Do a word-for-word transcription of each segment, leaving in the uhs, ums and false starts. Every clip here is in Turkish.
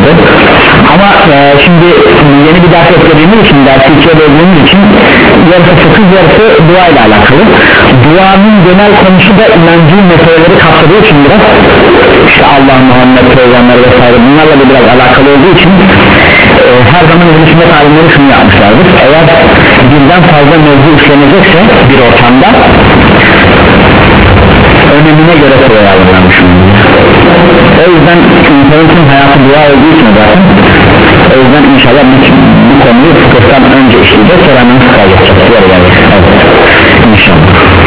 alakalı. Ama e, şimdi yeni bir ders eklediğimiz için, dersi ikiye böldüğümüz için yarısı fıkıh yarısı dua ile alakalı. Duanın genel konusu da inancı meseleleri kapsadığı için biraz işte Allah, Muhammed, Peygamber vesaire bunlarla da biraz alakalı olduğu için e, her zaman hükümet alimleri şunu yapmışlardır: eğer birden fazla mevzu işlenecekse bir ortamda önemine göre sıraya alınmış. O yüzden insanın hayatı dua olduğu için zaten, o yüzden inşallah bu, bu konuyu fıkıhtan önce işleyeceğiz, sonra hemen fıkıha geçeceğiz. Evet, inşallah.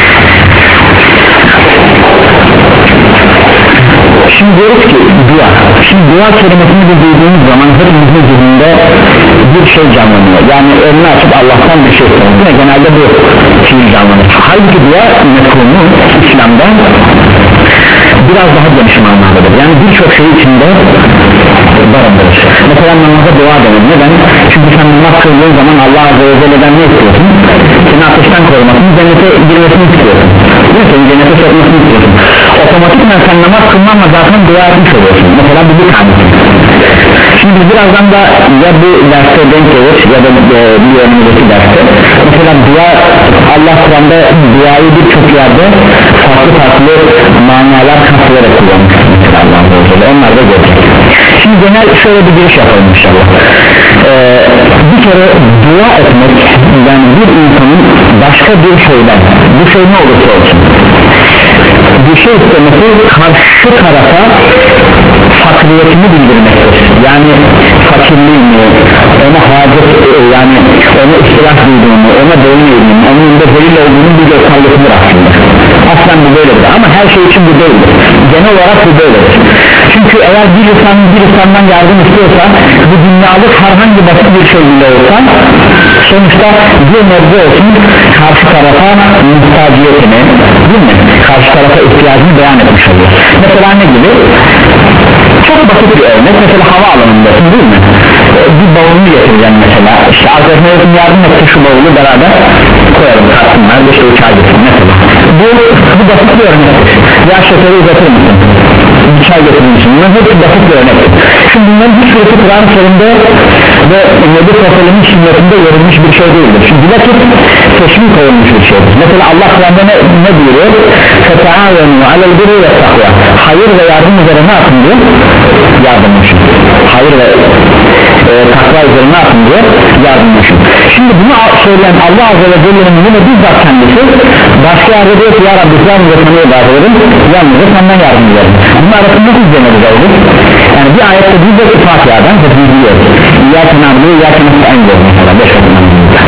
Şimdi diyoruz ki dua. Şimdi dua kelimesini de duyduğumuz zaman hepimizin zihninde bir şey canlanıyor. Yani önünü açıp Allah'tan bir şey istemek. Yine genelde bu fiil canlanıyor. Halbuki dua mefhumu İslam'da biraz daha geniş manadadır. Yani birçok şey içinde barındırır. Mesela namaza dua denir. Neden? Çünkü sen namaz kıldığın zaman Allah Azze ve Celle'den ne istiyorsun? Seni ateşten korumasını, cennete girmesini istiyorsun. Değil mi? Seni cennete sokmasını istiyorsun. Otomatikman sen namaz kılmanla zaten dua etmiş oluyorsun. Mesela bu bir tanesi. Şimdi birazdan da ya bu derste denk gelir ya da e, bir önümüzdeki derste mesela dua, Allah Kur'an'da duayı birçok yerde farklı farklı manalar katılarak kullanmış mesela Allah'ın Azze. Onlar da görecek. Şimdi genel şöyle bir giriş yapalım inşallah. Ee, bir kere dua etmek, yani bir insanın başka bir şeyden, bu şey ne olursa olsun bir şey istemesi karşı tarafa fakriyetini bildirmektir. Yani fakirliğini, ona hacet, yani ona ihtiyaç duyduğunu, ona boyun eğdiğini, onun da zelil olduğunu bir göstermesidir aslında. Aslen bu böyledir ama her şey için bu değildir. Genel olarak bu böyledir. Çünkü eğer bir insan bir insandan yardım istiyorsa, bu dünyalık herhangi basit bir şey bile olsa, sonuçta bir nebze olsun karşı tarafa muhtaciyetini, değil mi? Karşı tarafa ihtiyacını beyan etmiş oluyor. Mesela ne gibi? Çok basit bir örnek, mesela havaalanındasın, değil mi? Bir bavulunu getireceğim mesela, işte arkadaşlarım yardım etti, şu bavulu beraber koyalım, kalsınlar, işte uçağa getirin mesela. Bu, bu basit bir örnek. Ya şoförü uzatır mısın? Bir çay getirir misin? Bunlar hepsi basit bir örnek. Şimdi bunların hiçbirisi Kur'an-ı Kerim'de ve Nebi Sosyal'ın sünnetinde verilmiş bir şey değildir. Çünkü bilakis teşvik olmuş bir şeydir. Mesela Allah Kur'an'da ne, ne buyuruyor? فَتَعَاوَنُوا عَلَى الْبِرِّ وَالتَّقْوَى. Hayır ve yardım üzere ne yapın diyor? Yardımlaşın. Hayır ve e, takva üzere ne yapın diyor? Yardımlaşın. Şimdi bunu söyleyen Allah Azze ve Celle'nin yine bizzat kendisi başka yerde diyor ki ya Rabbi yalnızca sana ibadet ederim, yalnızca senden yardım ederim. Bunun arasında nasıl izlemeliz olur? Yani bir ayette bizzat Fatiha'dan hepimiz biliyoruz. İyyâke na'budu ve iyyâke nestaîn diyor mesela beş adımdan.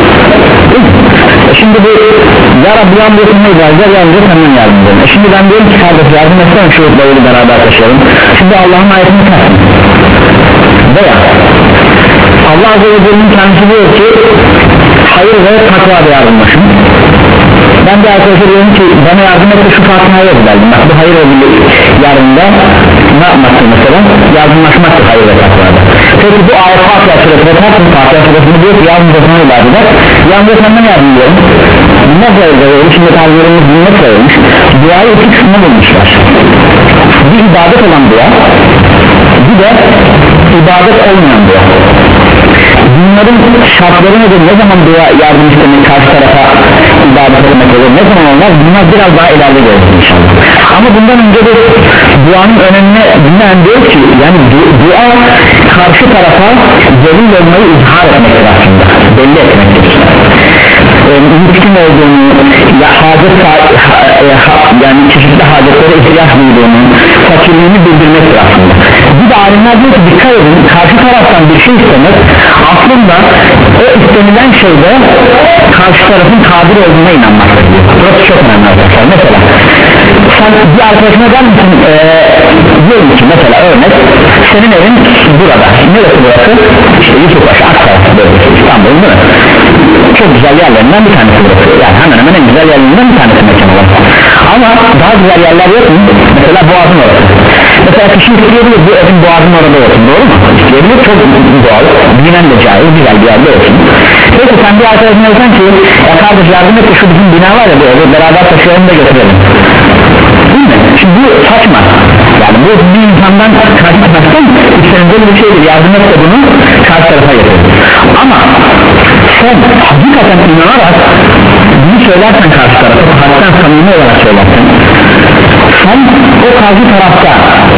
E şimdi bu ya Rabbi yalnızca sana ibadet ederim, yalnızca senden yardım ederim. E şimdi ben diyorum ki kardeş yardım etsem şu bayılı beraber taşıyalım. Şimdi Allah'ın ayetini taşıyalım. Veya Allah Azze ve Celle'nin kendisi diyor ki hayır ve takvada yardımlaşın. Ben de arkadaşlar diyorum ki bana yardım et de şu Fatiha'ya yazdım. Bak bu hayır ve yardımda ne yapmaktır mesela? Yardımlaşmaktır hayır ve takvada. Peki bu ayet Fatiha suresine taktım, Fatiha suresine diyor ki yardımda sana ibadet eder, yardımda senden yardım ediyorum. Ne böyle şimdi tabilerimiz bunu nasıl söylemiş? Duayı iki kısmına bulmuşlar. Bir ibadet olan dua, bir de ibadet olmayan dua. Bunların şartları nedir? Ne zaman dua yardım istemek, karşı tarafa ibadet etmek olur? Ne zaman olmaz? Bunlar biraz daha ileride görürüz inşallah. Ama bundan önce de duanın önemine binaen diyor ki yani du dua karşı tarafa zelil olmayı izhar etmektir aslında, belli etmektir. Mümkün olduğunu ya hacet ha, ha, yani çeşitli hacetlere ihtiyaç duyduğunu, fakirliğini bildirmektir aslında. Bir de alimler diyor ki dikkat edin, karşı taraftan bir şey istemek aslında o istenilen şeyde karşı tarafın kadir olduğuna inanmaktır diyor. Burası çok önemli arkadaşlar. Mesela sen bir arkadaşına der misin ee, diyorum ki mesela örnek senin evin burada, neresi burası? İşte Yusufbaşı, Aksaray bölgesi, İstanbul değil mi? Çok güzel yerlerinden bir tanesi burası, yani hemen hemen en güzel yerlerinden bir tanesi mekan var. Ama daha güzel yerler yok mu? Mesela Boğaz'ın orası. Mesela kişi isteyebilir bu evin Boğaz'ın orada olsun, doğru mu? İsteyebilir, çok doğal, bilinen de caiz, güzel bir yerde olsun. Peki sen bir arkadaşına desen ki ya kardeş yardım et de şu bizim bina var ya bu evi beraber taşıyalım da götürelim. Değil mi? Şimdi bu saçma. Yani bu bir insandan karşı taraftan istenecek bir şeydir, yardım et de bunu karşı tarafa getirir. Ama sen hakikaten inanarak bunu söylersen karşı tarafa, hakikaten samimi olarak söylersen, sen o karşı tarafta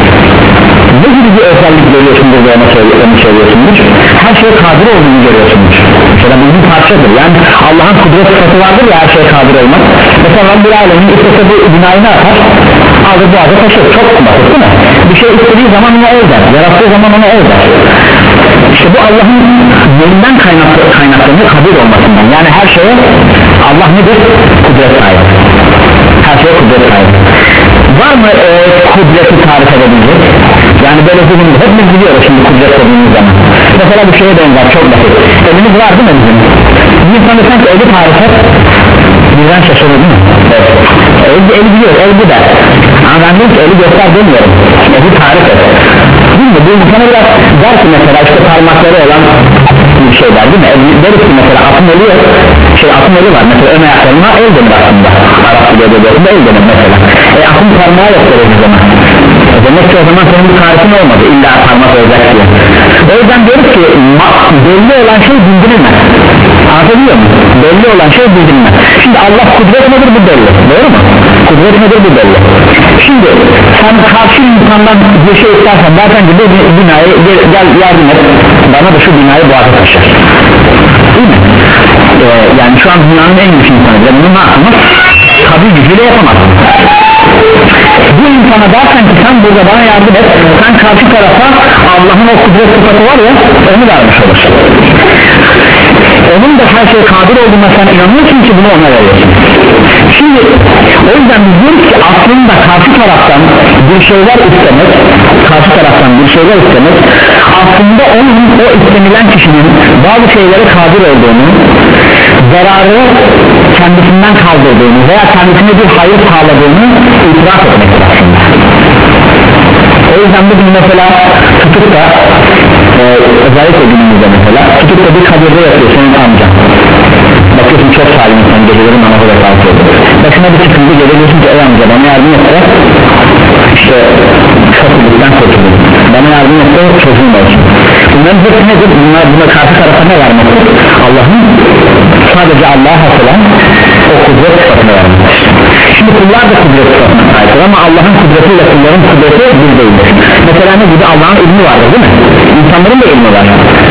ne gibi bir özellik görüyorsundur ve ona söylüyorsundur? Her şeye kadir olduğunu görüyorsundur. Mesela bu bir parçadır. Yani Allah'ın kudret sıfatı vardır ya, her şeye kadir olmak. Mesela Rabbil Alemin istese bu binayı ne yapar? Alır bu adı taşır. Çok basit değil mi? Bir şey istediği zaman ona ol der, yarattığı zaman ona ol der. İşte bu Allah'ın yönünden kaynaklı, kaynaklarını kadir olmasından. Yani her şeye Allah nedir? Kudret sahibi. Her şeye kudret sahibi. Var mı e, kudreti tarif edebilecek? Yani böyle bizim hepimiz biliyoruz şimdi kudret dediğimiz zaman. Mesela bir şeye benzer, çok basit. Elimiz var değil mi bizim? Bir insan sanki eli tarif et, birden şaşırır değil mi? Evet. El, eli biliyor, el bu der. Ama ben diyorum ki eli göster demiyorum, eli tarif et. Değil mi? Bu insana biraz der ki mesela işte parmakları olan bir şey der değil mi? El, deriz ki mesela atın eli yok, şey atın eli var mesela, ön ayaklarına el denir aslında. Arap biliyordu, el denir mesela. E atın parmağı yok der o zaman. Demek ki o zaman senin bir tarifin olmadı, illa parmak olacak diye. O yüzden diyoruz ki belli olan şey bildirilmez. Anlatabiliyor muyum? Belli olan şey bildirilmez. Şimdi Allah kudret nedir bu belli, doğru mu? Kudret nedir bu belli. Şimdi sen karşı insandan bir şey istersen, dersen ki bu binayı gel yardım et, bana da şu binayı boğaza taşır, değil mi? Ee, yani şu an dünyanın en güçlü insanı, bunu ne yapamaz? Tabi gücüyle yapamaz. Bu insana dersen ki sen burada bana yardım et, sen karşı tarafa Allah'ın o kudret sıfatı var ya, onu vermiş olursun. Onun da her şeye kadir olduğuna sen inanıyorsun ki bunu ona veriyorsun. Şimdi o yüzden biz diyoruz ki aslında karşı taraftan bir şeyler istemek, karşı taraftan bir şeyler istemek aslında onun, o istenilen kişinin bazı şeylere kadir olduğunu, zararı kendisinden kaldırdığını veya kendisine bir hayır sağladığını itiraf etmektir aslında. O yüzden bugün mesela tutup da e, özellikle günümüzde mesela tutup da bir kabirde yapıyor senin amcan, bakıyorsun çok salim insan, geceleri namazı da kalkıyor, başına bir sıkıntı geliyorsun ki ey amca bana yardım etse işte fakirlikten kurtuldum, bana yardım etse çocuğum olsun. Bunların hepsi nedir? Bunlar, buna karşı tarafa ne vermektir? Allah'ın sadece Allah'a has olan o kudret sıfatını vermektir. Şimdi kullar da kudret sıfatına sahiptir ama Allah'ın kudretiyle kulların kudreti bir değildir. Mesela ne gibi? Allah'ın ilmi vardır değil mi? İnsanların da ilmi var.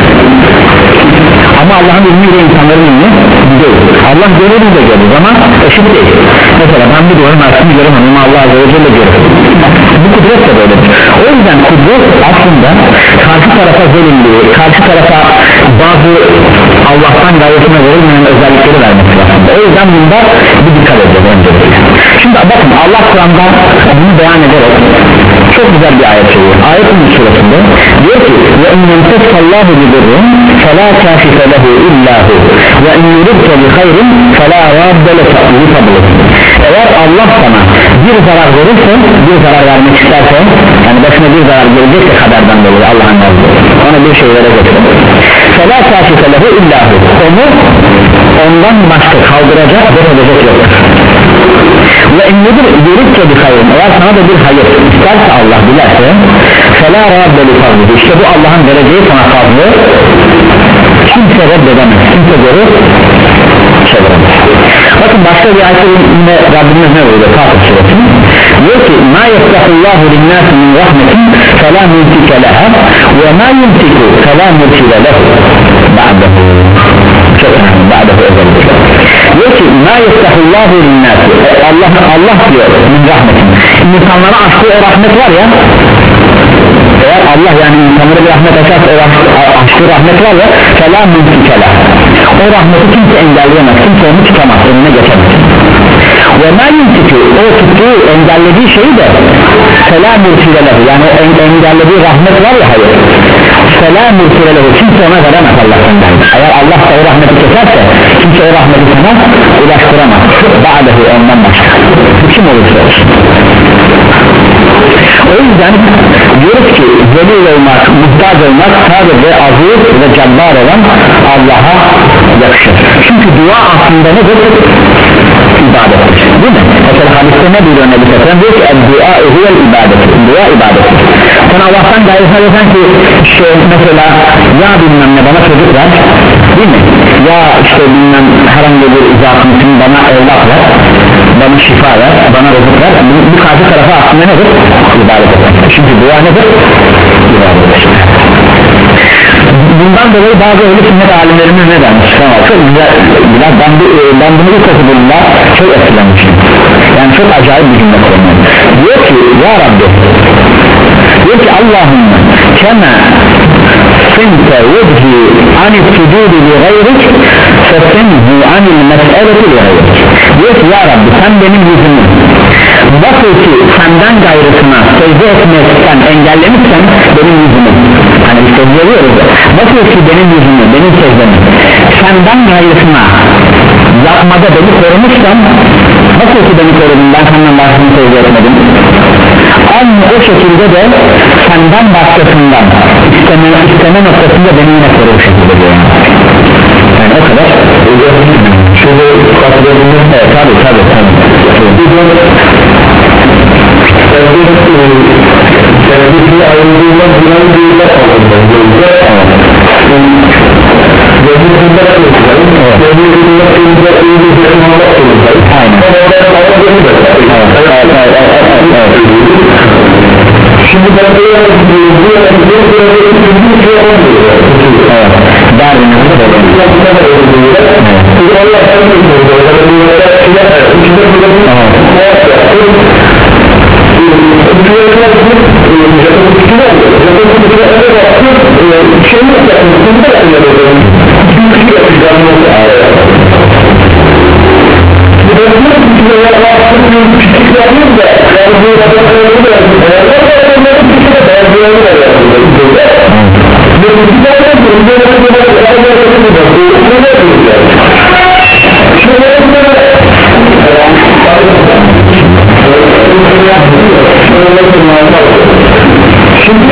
Ama Allah'ın ilmiyle insanların ilmi değil. Allah görür de görür ama eşit değil. Mesela ben bir diyorum aslında göremem ama Allah Azze ve Celle görür. Bu kudret de böyledir. O yüzden kudret aslında karşı tarafa verildiği, karşı tarafa bazı Allah'tan gayretine verilmeyen özellikleri vermektir aslında. O yüzden bunda bir dikkat edeceğiz öncelikle. Şimdi bakın Allah Kur'an'da bunu beyan ederek çok güzel bir ayet söylüyor. Ayetin suresinde diyor ki ve in yemseskallahu bidirrin felâ kâşife lehu illâhu ve in yuridke bi hayrin felâ radde li fadlih. Eğer Allah sana bir zarar verirse, bir zarar vermek isterse, yani başına bir zarar gelecekse kaderden dolayı Allah'ın razı ona bir şey verecekse felâ kâşife lehu illâhu, onu ondan başka kaldıracak bir edecek yoktur. Ve emnidir yürütçe bir hayır, eğer sana da bir hayır isterse Allah dilerse felâ rabbeli fazlı, işte bu Allah'ın vereceği sana fazlı kimse reddedemez, kimse görür çeviremez. Bakın başka bir ayette yine Rabbimiz ne buyuruyor? Fatih suresi diyor ki ma yefrahullahu linnâsi min rahmetin felâ mümtike leha ve ma yumtiku felâ mürtile lehu ba'dehu. Çok önemli, ba'dehu özellikle diyor ki ma yefrahullahu linnâsi, Allah, Allah diyor min rahmetin, insanlara açtığı o rahmet var ya, eğer Allah yani insanlara bir rahmet açarsa o açtığı rahmet var ya felâ mümtike leha, o rahmeti kimse engelleyemez, kimse onu tutamaz, önüne geçemez. Ve ma yumtiku, o tuttuğu engellediği şeyi de felâ mürtile lehu, yani o engellediği rahmet var ya, hayır felâ mürtile lehu, kimse ona veremez Allah'tan. Eğer Allah da o rahmeti keserse kimse o rahmeti sana ulaştıramaz, ba'dehu, ondan başka, kim olursa olsun. O yüzden diyoruz ki zelil olmak, muhtaç olmak sadece aziz ve cabbar olan Allah'a yakışır. Çünkü dua aslında nedir? İbadettir. değil mi? Mesela hadiste ne diyor Nebi Sallallahu aleyhi ve sellem? Diyor ki dua huvel ibadet, dua ibadet. Sen Allah'tan gayrı sanıyorsan ki işte mesela ya bilmem ne bana çocuk ver, değil mi? Ya işte bilmem herhangi bir izahımızın bana evlat ver, bana şifa ver, bana rızık ver. Bu, bu karşı tarafa aslında nedir? İbadet eder. Çünkü dua nedir? İbadet eder. Bundan dolayı bazı öyle sünnet alimlerimiz ne dermiş? Tamam, çok güzel, güzel. Ben, bu, ben bunu ilk okuduğumda çok etkilenmişim. Yani çok acayip bir cümle kullanıyorum. Diyor ki ya Rabbi, diyor ki Allahümme kema sente vechi anil sucudi li gayrik fesenhu anil mes'eleti li gayrik. Diyor ki ya Rabbi sen benim yüzümü nasıl ki senden gayrısına secde etmekten engellemişsen benim yüzümü, hani bir secde ediyoruz ya, nasıl ki benim yüzümü, benim secdemi senden gayrısına yapmada beni korumuşsan, nasıl ki beni korudun, ben senden başkasını secde etmedim, aynı o şekilde de senden başkasından isteme, isteme noktasında beni yine koru o şekilde diyor yani o kadar. Şöyle katılabilir. Evet tabi tabi tabi. Sevgisi ayrılığından bilen değiller aldığında gözde Gözümüzde kılacağız Gözümüzde kılacağız Gözümüzde kılacağız Aynen Şimdi ben de bu bir şey olmuyor. Evet. Darwin'in de Şimdi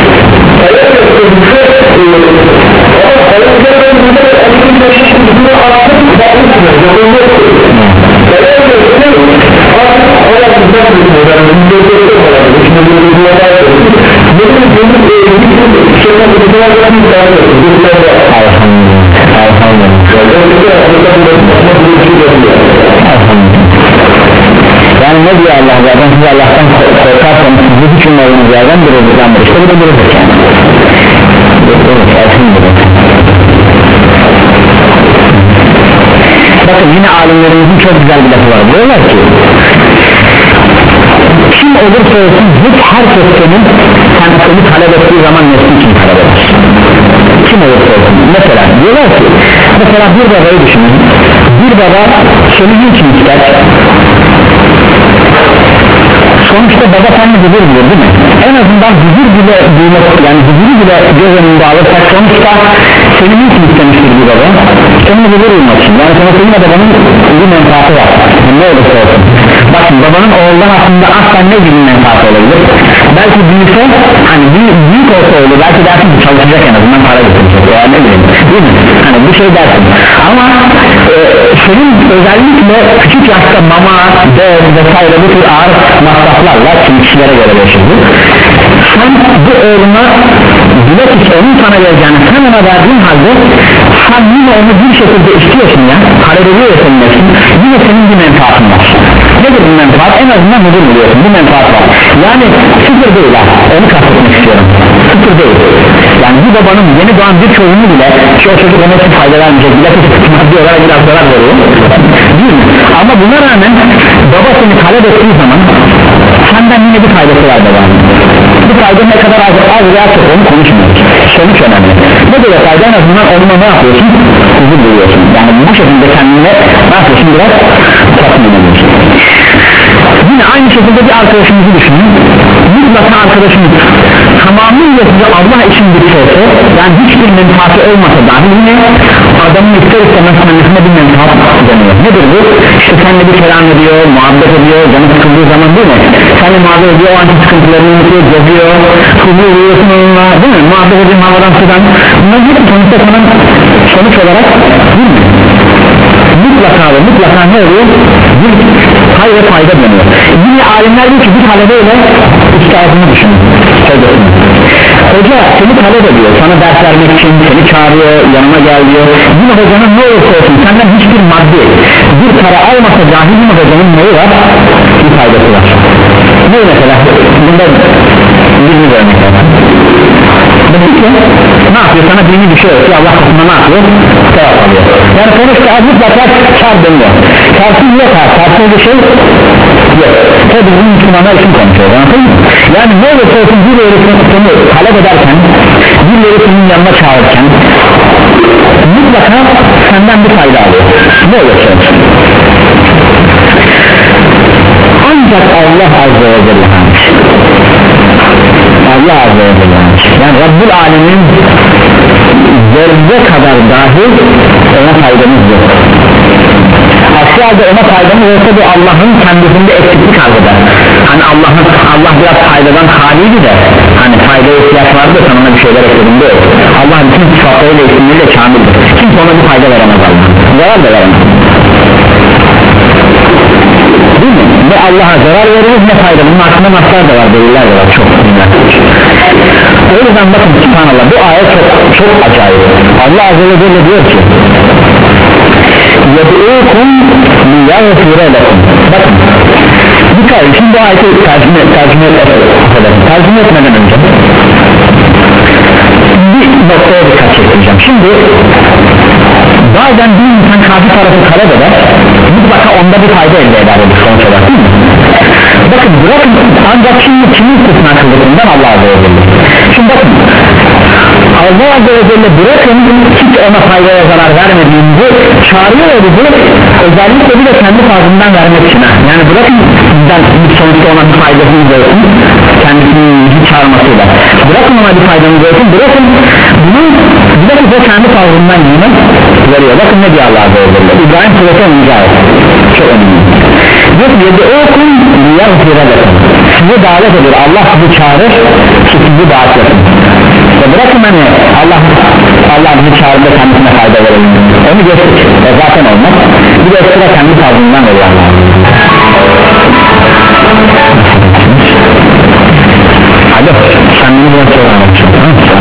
yani ne diyor Allah zaten siz Allah'tan korkarsanız sizi hiç ummadığınız yerden bir rızıklandır işte bu da bir rızık yani bakın yine alimlerimizin çok güzel bir lafı var diyorlar ki kim olursa olsun hiç herkes senin sen seni talep ettiği zaman nesli için talep eder kim olursa olsun mesela diyorlar ki mesela bir babayı düşünün bir baba seni niçin ister sonuçta baba seninle huzur bilir değil mi? En azından huzur bile duymak yani huzuru bile göz önünde alırsak sonuçta senin niçin istemiştir bir baba? Senin huzur duymak için yani sana senin babanın bir menfaati var yani ne olursa olsun bakın babanın oğuldan aslında asla ne gibi menfaati olabilir? Belki büyükse hani büyük, büyük olsa olur belki dersin ki çalışacak en azından para getirecek veya ne bileyim değil mi? Hani bu şey dersin ama e, senin özellikle küçük yaşta mama, bez vesaire bu tür ağır masraflarla kişilere göre yaşadı sen bu oğluna bilakis onun sana vereceğini sen ona verdiğin halde sen yine onu bir şekilde istiyorsun ya talep ediyorsun yine senin bir menfaatın var nedir bu menfaat? En azından huzur buluyorsun bir menfaat var yani sıfır değil ha onu kastetmek istiyorum sıfır değil yani bir babanın yeni doğan bir çocuğunu bile ki o çocuk ona hiç fayda vermeyecek bilakis maddi olarak biraz zarar veriyor değil mi? Ama buna rağmen baba seni talep ettiği zaman senden yine bir faydası var babanın bu fayda ne kadar az, az veya çok onu konuşmuyoruz sonuç önemli ne böyle fayda en azından onunla ne yapıyorsun? Huzur buluyorsun yani bu şekilde kendine ne yapıyorsun biraz tatmin ediyorsun yine aynı şekilde bir arkadaşımızı düşünün mutlaka arkadaşımız tamamıyla size Allah için bir şeyse yani hiçbir menfaati olmasa dahi yine adamın ister istemez kendisine bir menfaat deniyor nedir bu? İşte seninle bir kelam ediyor, muhabbet ediyor canı sıkıldığı zaman değil mi? Seninle muhabbet ediyor, o anki sıkıntılarını unutuyor, geziyor huzur uyuyorsun onunla değil mi? Muhabbet ediyor havadan sudan bunlar hep sonuçta sana sonuç olarak değil mi? Mutlaka mutlaka ve mutlaka ne oluyor? Bir pay ve fayda dönüyor. Yine alimler diyor ki bir talebeyle üstadını düşünün. Hoca seni talep ediyor, sana ders vermek için seni çağırıyor, yanıma gel diyor. Yine hocanın ne olursa olsun senden hiçbir maddi bir para almasa dahi yine hocanın neyi var? Bir faydası var. Ne mesela? Bunda birini örnek var. Demek ki ne yapıyor? Sana dini bir şey öğretiyor, Allah katında ne yapıyor? Sevap alıyor. Yani sonuçta mutlaka kar dönüyor. Karsız yok ha, karsız bir şey yok. Tabi bizim Müslümanlar için konuşuyoruz, anladın mı? Yani ne olursa olsun bir öğretmeni talep ederken, bir öğretmenin yanına çağırırken mutlaka senden bir fayda alıyor. Ne olursa olsun. Ancak Allah Azze ve Celle Allah Azze ve Celle yani Rabbul Alemin zerre kadar dahi ona faydamız yok. Aksi halde ona faydamız olsa bu Allah'ın kendisinde eksiklik arz eder. Hani Allah'ın Allah biraz faydadan haliydi de hani faydaya ihtiyaç vardı da sana ona bir şeyler ekledim de Allah bütün sıfatlarıyla isimleriyle kamildir. Kimse ona bir fayda veremez Allah. Zarar da veremez. Değil mi? Ne Allah'a zarar veririz ne fayda. Bunun hakkında naslar da var, deliller de var çok. O yüzden bakın subhanallah bu ayet çok, çok acayip. Allah Azze ve Celle diyor ki يَدْعُوكُمْ لِيَغْفِرَ لَكُمْ. Bakın bir kere şimdi bu ayeti tercüme, tercüme, tercüme etmeden önce bir noktaya dikkat çekeceğim. Şimdi bazen bir insan karşı tarafı talep eder, mutlaka onda bir fayda elde eder bu sonuç olarak, değil mi? Bakın bırakın ancak şimdi kimin kısmına kıldıkından Allah Azze ve Celle. Şimdi bakın Allah Azze ve Celle bırakın hiç ona faydaya zarar vermediğimizi çağırıyor ya bizi, özellikle bir de kendi fazlından vermek için. Yani bırakın bizden bir sonuçta ona bir faydasını olsun, kendisini hiç çağırmasıyla bırakın ona bir faydamız olsun, bırakın bunu bırakın o kendi fazlından yine veriyor. Bakın ne diyor Allah Azze ve Celle İbrahim Suresi onuncu ayet çok önemli diyor ki yed'ûkum liyagfira lekum, sizi davet ediyor, Allah sizi çağırır ki sizi davet edin ve bırakın hani Allah Allah bizi çağırır da kendisine fayda verelim, onu geçtik e zaten olmaz, bir de ekstra kendi tarzından veriyor Allah. Hadi sen beni biraz sonra anlatacağım.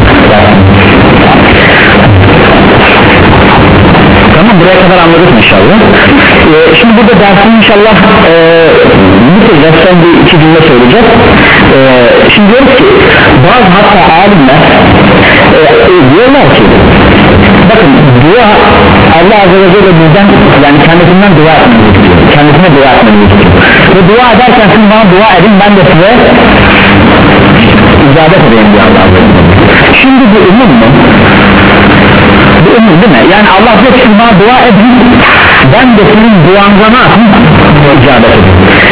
Tamam, buraya kadar anladık inşallah. Ee, şimdi burada dersin inşallah e, bitireceğiz, son bir iki cümle söyleyeceğiz. Ee, şimdi diyoruz ki bazı hatta alimler e, e, diyorlar ki bakın dua Allah Azze ve Celle bizden yani kendisinden dua etmemizi istiyor, kendisine dua etmemizi istiyor ve dua ederken siz bana dua edin ben de size icabet edeyim diyor Allah Azze ve Celle. Şimdi bu umum mu? Bu umum değil mi? Yani Allah diyor ki bana dua edin ben de senin duanıza ne yapayım? İcabet edin.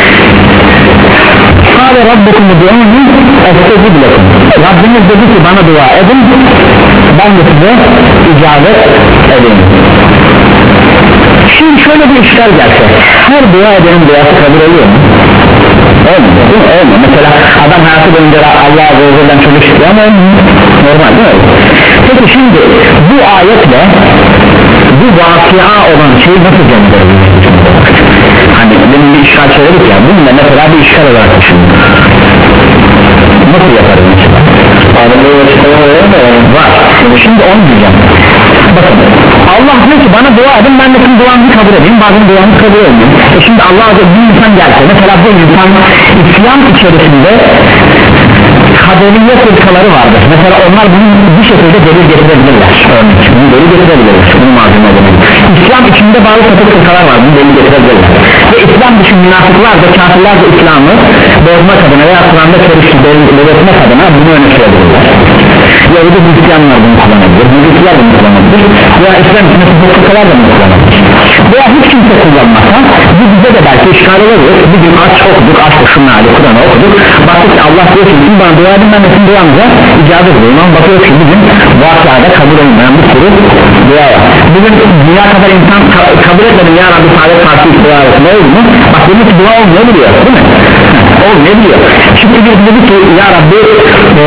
Kâle Rabbukum du'ûni estecib lekum. Rabbimiz dedi ki bana dua edin ben de size icabet edeyim. Şimdi şöyle bir işler gelse her dua edenin duası kabul oluyor mu? Olmuyor, değil mi? Olmuyor. Mesela adam hayatı boyunca Allah Azze ve Celle'den çocuk istiyor ama normal değil mi? Peki şimdi bu ayetle bu vakıa olan şeyi nasıl gönderebiliriz? Hani benim bir işgal söyledik ya, bununla mesela bir işgal olarak düşünün. Nasıl yaparız mesela? Adem'e var. Şimdi onu diyeceğim. Bakın Allah diyor ki bana dua edin ben de sizin duanızı kabul edeyim, bazen duanızı kabul edeyim. E şimdi Allah Azze bir insan gelse mesela bu insan İslam içerisinde kaderiye fırkaları vardır. Mesela onlar bunu bu şekilde delil getirebilirler. Örnek bunu delil getirebilirler. Bunu malzeme edelim. İslam içinde bazı sapık fırkalar var, bunu delil getirebilirler. Ve İslam dışı münafıklar da kafirler de İslam'ı bozmak adına veya Kur'an'da karıştı belirtmek adına bunu öne sürebilirler. Yahudi Hristiyanlar bunu kullanabilir, Müslümanlar bunu kullanabilir veya İslam içinde sapık fırkalar da bunu kullanabilir. Veya hiç kimse kullanmazsa bu bize de belki işgal olabilir. Bir gün aç okuduk, aç okuduk, Kur'an'ı okuduk, baktık ki Allah diyor ki bana dua edin ben de sizin duanıza icabet edeyim ama bakıyoruz ki bugün vakıada kabul olmayan bir sürü dua var. Bugün dünya kadar insan ka kabul etmedim ya Rabbi saadet partisi dua etsin, ne oldu mu? Bak demek ki dua olmuyor biliyor değil mi? Olmuyor biliyor. Şimdi bir dedi ki ya Rabbi ee,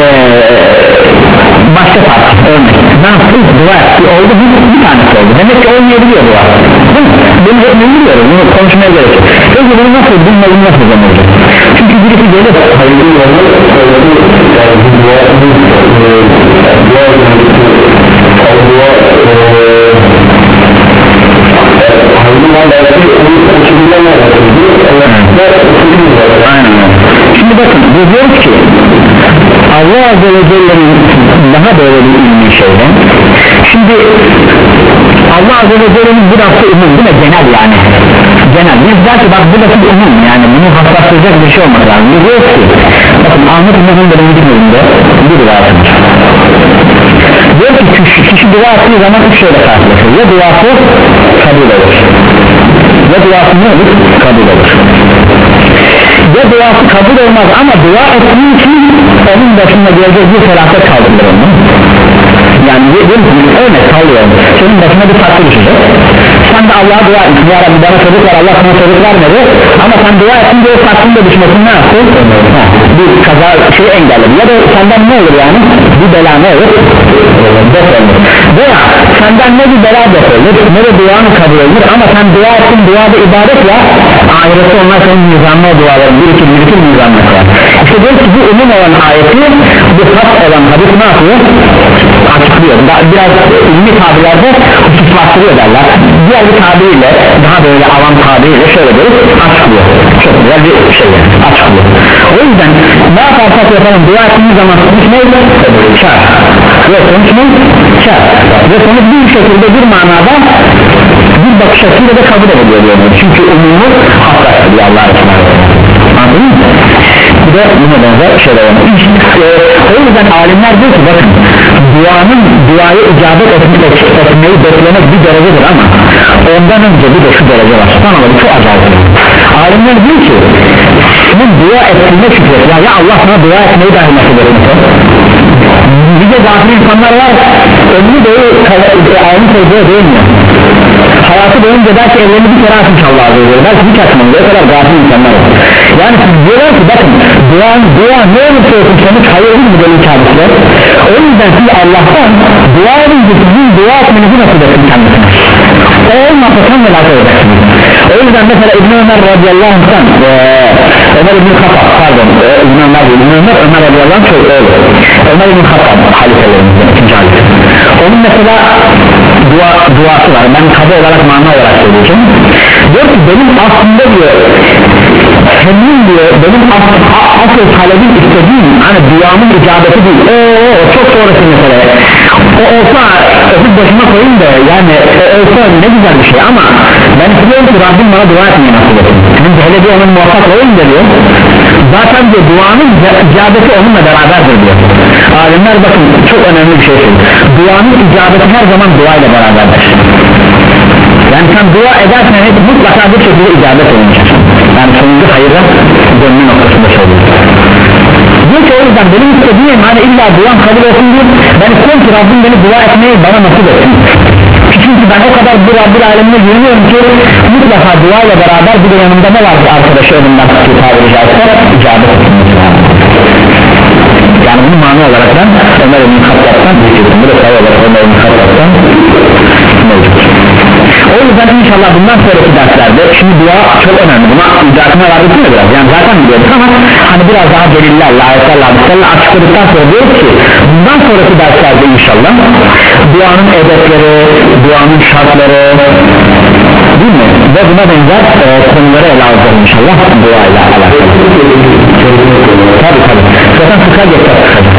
başka parti örnek ben siz dua etti oldu mu? Bir tanesi oldu demek ki olmayabiliyor dua değil mi? bunu hepimiz biliyoruz, bunu konuşmaya gerek yok. Peki bunu nasıl, bilmediğini nasıl olacak? Çünkü birisi gelir hayırlı yolda yani bu dua dua dua aynen. Şimdi bakın biz diyoruz ki Allah Azze ve Celle'nin daha böyle bir ilmi şeyde. Şimdi Allah Azze ve Celle'nin bu lafı umum değil mi? Genel yani. Genel. Biz der ki bak bu lafı umum yani bunu hassaslayacak bir şey olmak lazım. Biz diyoruz ki bakın Ahmet İmam'ın birinci bölümünde bir rivayet var. Diyor ki kişi, kişi dua ettiği zaman üç şeyle karşılaşır. Ya duası kabul olur, ya duası ne olur? Kabul olur. Ya duası kabul olmaz ama dua ettiği için onun başında gelecek bir felaket kaldırır onu. Yani diyelim ki örnek sallıyor, senin başına bir farklı düşecek. Sen de Allah'a dua etsin, ya Rabbi bana çocuk ver, Allah sana çocuk vermedi. Ama sen dua etsin diye farklı da düşmesin, ne yapsın? Bir kaza şey engelledi ya da senden ne olur yani? Bir bela ne olur? Def olur. Veya senden ne bir bela def olur, ne de duanı kabul olur. Ama sen dua etsin, duada ibadet ya, ahirette onlar senin nizamına duaların birikir birikir nizamına koyar. İşte diyor ki bu umum olan ayeti, bu has olan hadis ne yapıyor? Açıklıyor. Biraz ilmi tabirlerde hususlaştırıyor derler. Diğer bir tabiriyle, daha böyle avam tabiriyle şöyle diyoruz, açıklıyor. Çok güzel bir şey yani, açıklıyor. O yüzden ne yaparsak yapalım, dua ettiğimiz zaman sonuç neydi? Kâr. Ve sonuç ne? Kâr. Ve sonuç bir şekilde bir manada bir bakış açıyla da kabul ediliyor diyor. Çünkü umumu hassaslığı Allah'a ısmarladı. Anladın mı? Bir de buna benzer şeyler var. İşte, o yüzden alimler diyor ki bakın duanın duaya icabet etmek, etmeyi beklemek bir derecedir ama ondan önce bir de şu derece var. Sana bu çok acayip. Alimler diyor ki senin dua ettiğine şükret ya, ya Allah sana dua etmeyi dahi nasip etmese. Bir de gafil insanlar var, ömrü boyu aynı sözüye değmiyor. Hayatı boyunca belki ellerini bir kere açmış Allah'a diyor, belki hiç açmıyor, o kadar gafil insanlar var. Yani siz diyorlar ki bakın dua, dua ne olursa olsun sonuç hayırlı mı böyle kabuslar. O yüzden siz Allah'tan dua edince sizin dua etmenizi nasıl etsin kendisine. O olmasa sen neler olacaksınız. O yüzden mesela İbn Ömer radıyallahu anh'tan ee, Ömer İbn Khattab pardon ee, İbn Ömer değil İbn Ömer Ömer radıyallahu anh çok öyle. Ömer İbn Khattab halifelerimizden ikinci halife. Onun mesela dua, duası var, ben kadı olarak mana olarak söyleyeceğim. Diyor ki benim aslında diyor senin diyor benim asıl, asıl talebim istediğim hani duamın icabeti değil. Ooo çok sonrası mesela. O olsa öpüp başıma koyayım da yani o olsa ne güzel bir şey ama ben istiyorum ki Rabbim bana dua etmeyi nasip etsin. Çünkü hele bir onun muvaffak olayım da diyor. Zaten diyor duanın icabeti onunla beraberdir diyor. Alimler bakın çok önemli bir şey söylüyor. Duanın icabeti her zaman duayla beraberdir. Yani sen dua edersen hep mutlaka bir şekilde icabet olacak. Yani sonunda hayırda dönme noktasında söylüyor. Diyor ki o yüzden benim istediğim hani illa duam kabul olsun diyor. Ben istiyorum ki Rabbim beni dua etmeyi bana nasip etsin. Çünkü ben o kadar bir Rabbül Alemine güveniyorum ki mutlaka dua ile beraber bir de yanımda ne var arkadaşı önümden tutuyor tabiri caizse icabet etmesi lazım. Yani bunu mani olarak ben Ömer İbn Hattab'tan getirdim. Bu da sayı olarak Ömer İbn Hattab'tan mevcut. O yüzden inşallah bundan sonraki derslerde şimdi dua çok önemli, buna icatına vardık mı biraz yani zaten biliyorduk ama hani biraz daha delillerle ayetlerle hadislerle açıkladıktan sonra diyoruz ki bundan sonraki derslerde inşallah duanın edepleri, duanın şartları değil mi ve buna benzer e, konuları ele alacağız inşallah dua ile alakalı. Tabi tabi zaten sıkar geçer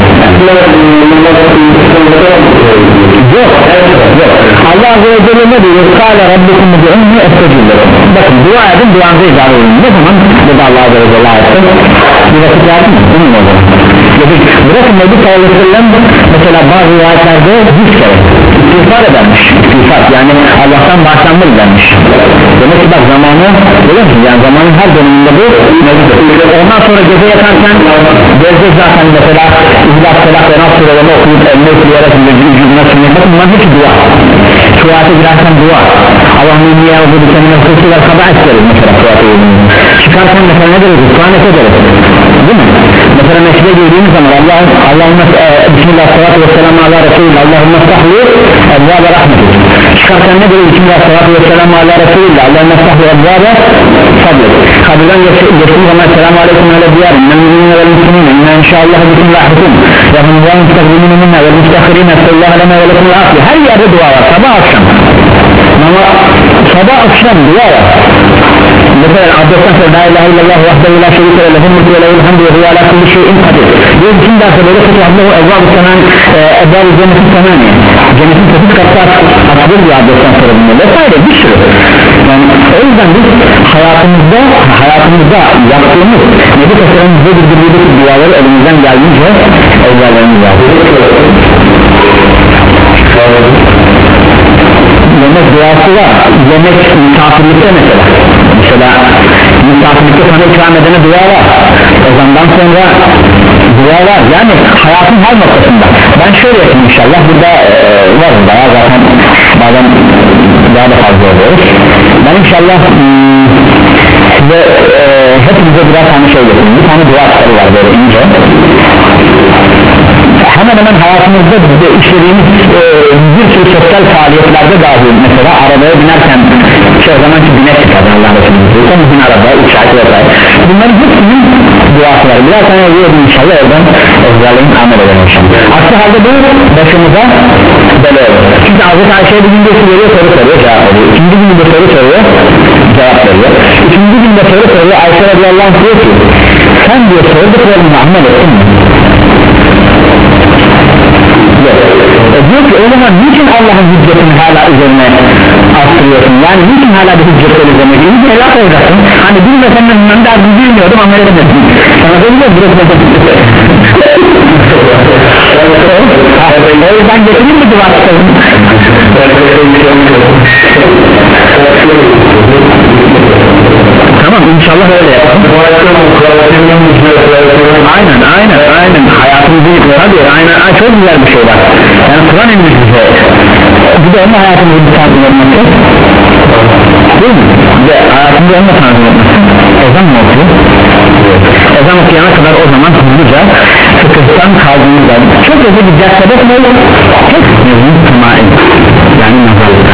yok yok Allah Azze ve Celle ne diyor? Kâle Rabbikum mudu'unni esteciblerim. Bakın dua edin, duanıza icabet edin. Ne zaman burada Allah Azze ve Celle ayette bir vakit verdin mi? Bunun o zaman. Bırakın Nebi sallallahu aleyhi ve sellem mesela bazı rivayetlerde yüz kere istiğfar edermiş. İstiğfar yani Allah'tan bağışlanma edermiş. Demek ki bak zamanı öyle mi? Yani zamanın her döneminde bu mevcut. Ondan sonra gece yatarken gelecek zaten mesela İhlas Selah ve Nas surelerini okuyup eline üfleyerek vücuduna sürmek. Bakın bunlar hepsi dua. Tuvalete girerken dua. Allah'ın niye olduğu bir kendine kırkılar kadar ederiz mesela tuvalete girdiğimizde. Çıkarken mesela ne deriz? Tuvalet ederiz. Değil mi? Mesela mescide girdiğimiz zaman Allah'ın Allah'ın e, Bismillah salatu ve selamu ala Resulullah Allah'ın sahlu Allah'a rahmet edin. Çıkarken ne deriz? Bismillah salatu ve selamu ala Resulillah Allah'ın estağfir ebbâbe fadlik kabirden geçtiği zaman selamu aleyküm ala diyar innel vel muslimine inna inşallah bikum lahikum ve hümden müstakbirine minna ve müstakbirine sallallahu aleyhi ve lekum l'afli her yerde dua var sabah akşam ama sabah akşam dua var mesela abdestten sonra la ilahe illallah vahdehu la şerike lehu mulku ve lehul hamdu ve huve ala kulli şeyin kadir diyor bütün derse böyle fetihadlahu evvab-ı semen evvab-ı cennetin semani cennetin sekiz katlar atılır diyor abdestten sonra bunlar vesaire bir sürü yani o yüzden biz hayatımızda hayatımızda yaptığımız Nebi Tasarımızda bildirdiğimiz duaları elimizden geldiğince evvellerimiz lazım yemek duası var yemek misafirlikte mesela mesela misafirlikte sana ikram edene dua var ezandan sonra dua var yani hayatın her noktasında ben şöyle yapayım inşallah burada e, var bayağı zaten bazen daha da fazla oluyoruz ben inşallah hmm, size e, hepinize birer tane şey getireyim bir tane dua kitabı var böyle ince hemen hemen hayatımızda de işlediğimiz e, bir sürü sosyal faaliyetlerde dahil mesela arabaya binerken şey o zamanki binek çıkardı Allah'ın Resulü'nün son bin araba, uçak vesaire bunların hepsinin duası var biraz tane yazıyordum inşallah oradan ezberleyin amel edelim inşallah aksi halde bu başımıza böyle olur çünkü Hazreti Ayşe'ye bir günde soruyor soru soruyor cevap veriyor ikinci günde soru soruyor cevap veriyor üçüncü günde soru soruyor Ayşe radıyallahu anh diyor ki sen diyor sorduklarını amel ettin mi? E diyor ki o zaman niçin Allah'ın hüccetini hala üzerine arttırıyorsun yani niçin hala bir hüccetleri üzerine gidiyorsun helak olacaksın hani bilmesen ben daha bilmiyordum amel edemedim sana da biliyor o yüzden getireyim mi dua kitabını tamam inşallah öyle yapalım aynen aynen aynen hayatımızı yıkıyor diyor aynen ay, çok güzel bir şey var yani Kur'an emri bize bir de onun hayatımızı bir tanzim etmesi değil mi? Ve hayatımızı onunla tanzim etmesi ezan mı okuyor? ezan okuyana kadar o zaman hızlıca fıkıhtan kaldığımızda çok hızlı bir sebep mi olur? tek nezim temaim yani nazarlıkta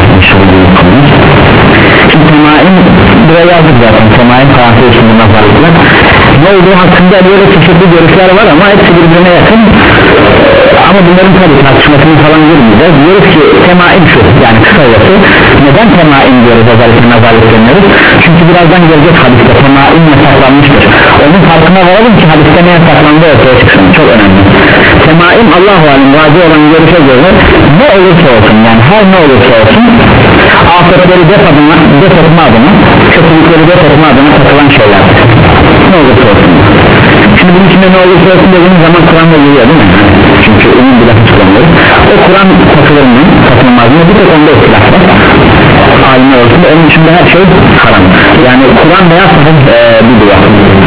şimdi temaim buraya yazdık zaten temaim parantez içinde nazarlıklar ne olduğu hakkında böyle çeşitli görüşler var ama hepsi birbirine yakın ama bunların tabi tartışmasını falan girmeyeceğiz diyoruz ki temaim şu yani kısacası neden temaim diyoruz özellikle nazarlık deniyoruz çünkü birazdan gelecek hadiste temaim yasaklanmıştır onun farkına varalım ki hadiste ne yasaklandığı ortaya çıksın çok önemli temaim Allah-u Alem vazi olan görüşe göre ne olursa olsun yani her ne olursa olsun afetleri def adına def etme adına kötülükleri def etme adına takılan şeyler ne olursa olsun şimdi bunun içinde ne olursa olsun dediğimiz zaman Kur'an'da geliyor değil mi? Çünkü onun bir lafı kullanıyoruz o Kur'an takılır mı? takılmaz mı? bir tek onda ihtilaf var alimler olsun da onun içinde her şey haram yani Kur'an veya sahip ee, bir dua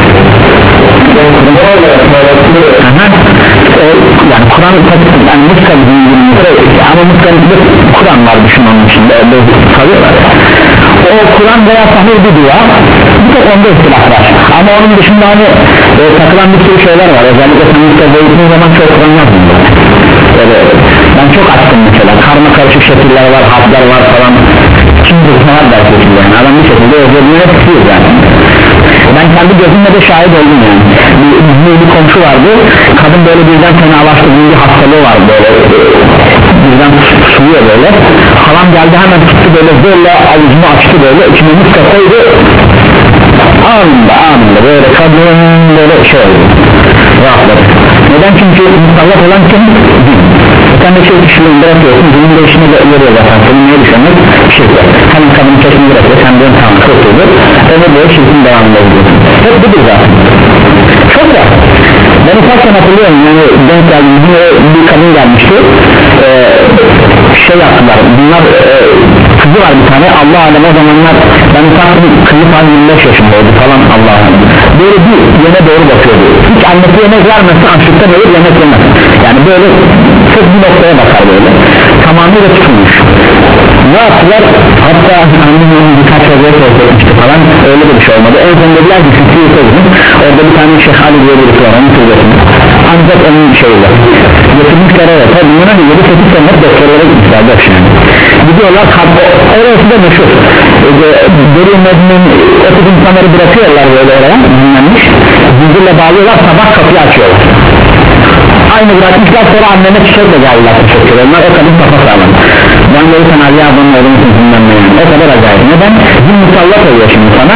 yani Kur'an yani Muska'nın günümüzde ama Muska'nın Kur'an var düşün onun içinde kalıyorlar o Kur'an veya sahih bir dua bir tek onda ihtilaf var ama onun dışında hani e, takılan bir sürü şeyler var özellikle sen Muska'da eğitim zaman çok Kur'an yazmıyor böyle ben çok açtım mesela karma karışık şekiller var harfler var falan şimdi sanat dersi yani adam bir şekilde özelliğine tutuyor zaten ben kendi gözümle de şahit oldum yani bir, bir, bir komşu vardı kadın böyle birden fenalaştı bir hastalığı var böyle birden susuyor böyle halam geldi hemen tuttu böyle böyle avucunu açtı böyle içine muska koydu anında anında böyle kadın böyle şey oldu rahatladı neden çünkü musallat olan kim? Din sen de şey kişiliğini bırakıyorsun dinin de işine yarıyor zaten senin neye düşünmek? Şirket hemen kadının sesini bırakıyor sen diyorsun tamam kurtuldu öyle böyle şirketin devamında gidiyorsun hep budur zaten çok da ben ufaktan hatırlıyorum yani denk geldim bir kadın gelmişti ee, şey yaptılar bunlar e, kızı var bir tane Allah alem o zamanlar ben ufaktan kızı falan yirmi beş yaşındaydı falan Allah alem böyle bir yöne doğru bakıyordu hiç annesi yemek vermezse açlıktan ölür yemek yemez yani böyle çok bir noktaya bakar böyle tamamıyla tutulmuş ne yaptılar hatta annemin birkaç özel etmişti falan öyle bir şey olmadı en son dediler ki fikri yıkıldım orada bir tane Şeyh Ali diye birisi var onun türbesinde ancak onun şeyle getirmişler evet tabi buna yedi sekiz seneler doktorlara gitmişler boş yani bir gidiyorlar kalp, orası da meşhur deri medinin otuz insanları bırakıyorlar böyle oraya dinlenmiş zincirle bağlıyorlar sabah kapıyı açıyorlar aynı bırakmışlar sonra anneme çiçekle geldiler teşekkür onlar o kadın kafa sağlam ben de sen Ali ablanın oğlunu dinlenmeyen o kadar acayip neden zil musallat oluyor şimdi sana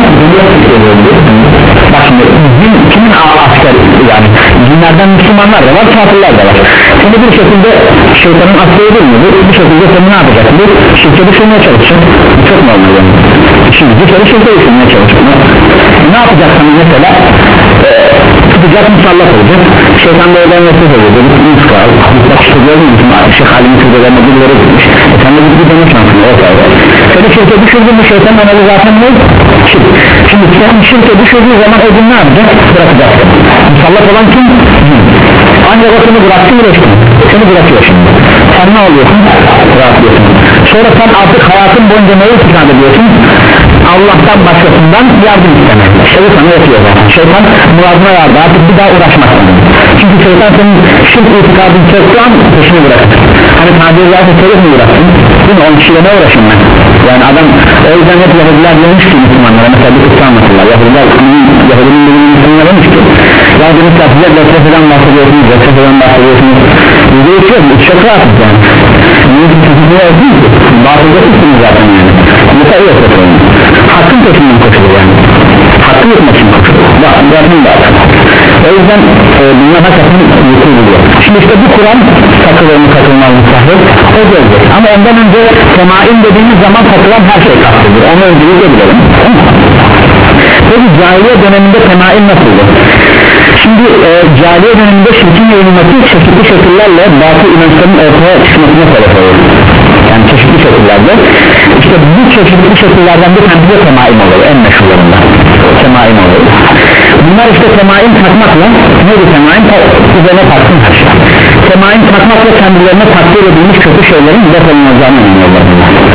bak şimdi zil kimin asker yani cinlerden Müslümanlar da var kafirler de var seni bir şekilde şeytanın askeri değil mi bir şekilde seni ne yapacak bu şirke düşürmeye çalışacak bu çok normal yani şimdi bir kere şirke düşürmeye çalışacak ne yapacak sana mesela ee, tutacak musallat olacak şeytan da oradan nefret ediyor muskal bak işte gördün mü Şeyh Halim'in sürülerine birileri gitmiş e sen de bir bir demek şansın ortaya seni şirke düşürdün mü şeytan bana zaten ne şirk şimdi sen şirke düşürdüğü zaman o gün ne yapacak bırakacak musallat olan kim ancak o seni bıraksın uğraştın seni bırakıyor şimdi sen ne oluyorsun rahatlıyorsun sonra sen artık hayatın boyunca neyi ikna ediyorsun Allah'tan başkasından yardım istemek şeyi sana yapıyor zaten şeytan muradına yardı artık bir daha uğraşmazsın çünkü şeytan senin şirk itikadın çöktüğü an peşini bırakır hani tabirlerde çocuk mu bıraksın değil mi on kişiyle ne uğraşın ben yani adam o yüzden hep Yahudiler demiş ki Müslümanlara mesela bir kısa anlatırlar Yahudiler Yahudinin bir Müslümanlar demiş ki ya demişler size vesveseden bahsediyorsunuz vesveseden bahsediyorsunuz yüzde üç yok üç çok rahatsız yani niye bir çocukluğa öldün ki bahsedeceksiniz zaten yani mesela iyi yapıyorsun hakkın peşinden koşulur yani hakkı yutmak için koşulur zaten da o yüzden e, bunlar hakikaten yutuluyor şimdi işte bu Kur'an takılarını takılmaz misafir o gelecek ama ondan önce temaim dediğimiz zaman takılan her şey kastedilir onu öncelikle bilelim peki cahiliye döneminde temaim nasıldı şimdi e, cahiliye döneminde şirkin yayılması çeşitli şekillerle bazı inançların ortaya çıkmasına sebep olur yani çeşitli şekillerde işte bu çeşitli şekillerden bir tanesi de temaim olur en meşhurlarında temaim olur bunlar işte temaim takmakla neydi temaim üzerine taksın her şey temaim takmakla kendilerine takdir edilmiş kötü şeylerin defolunacağını inanıyorlar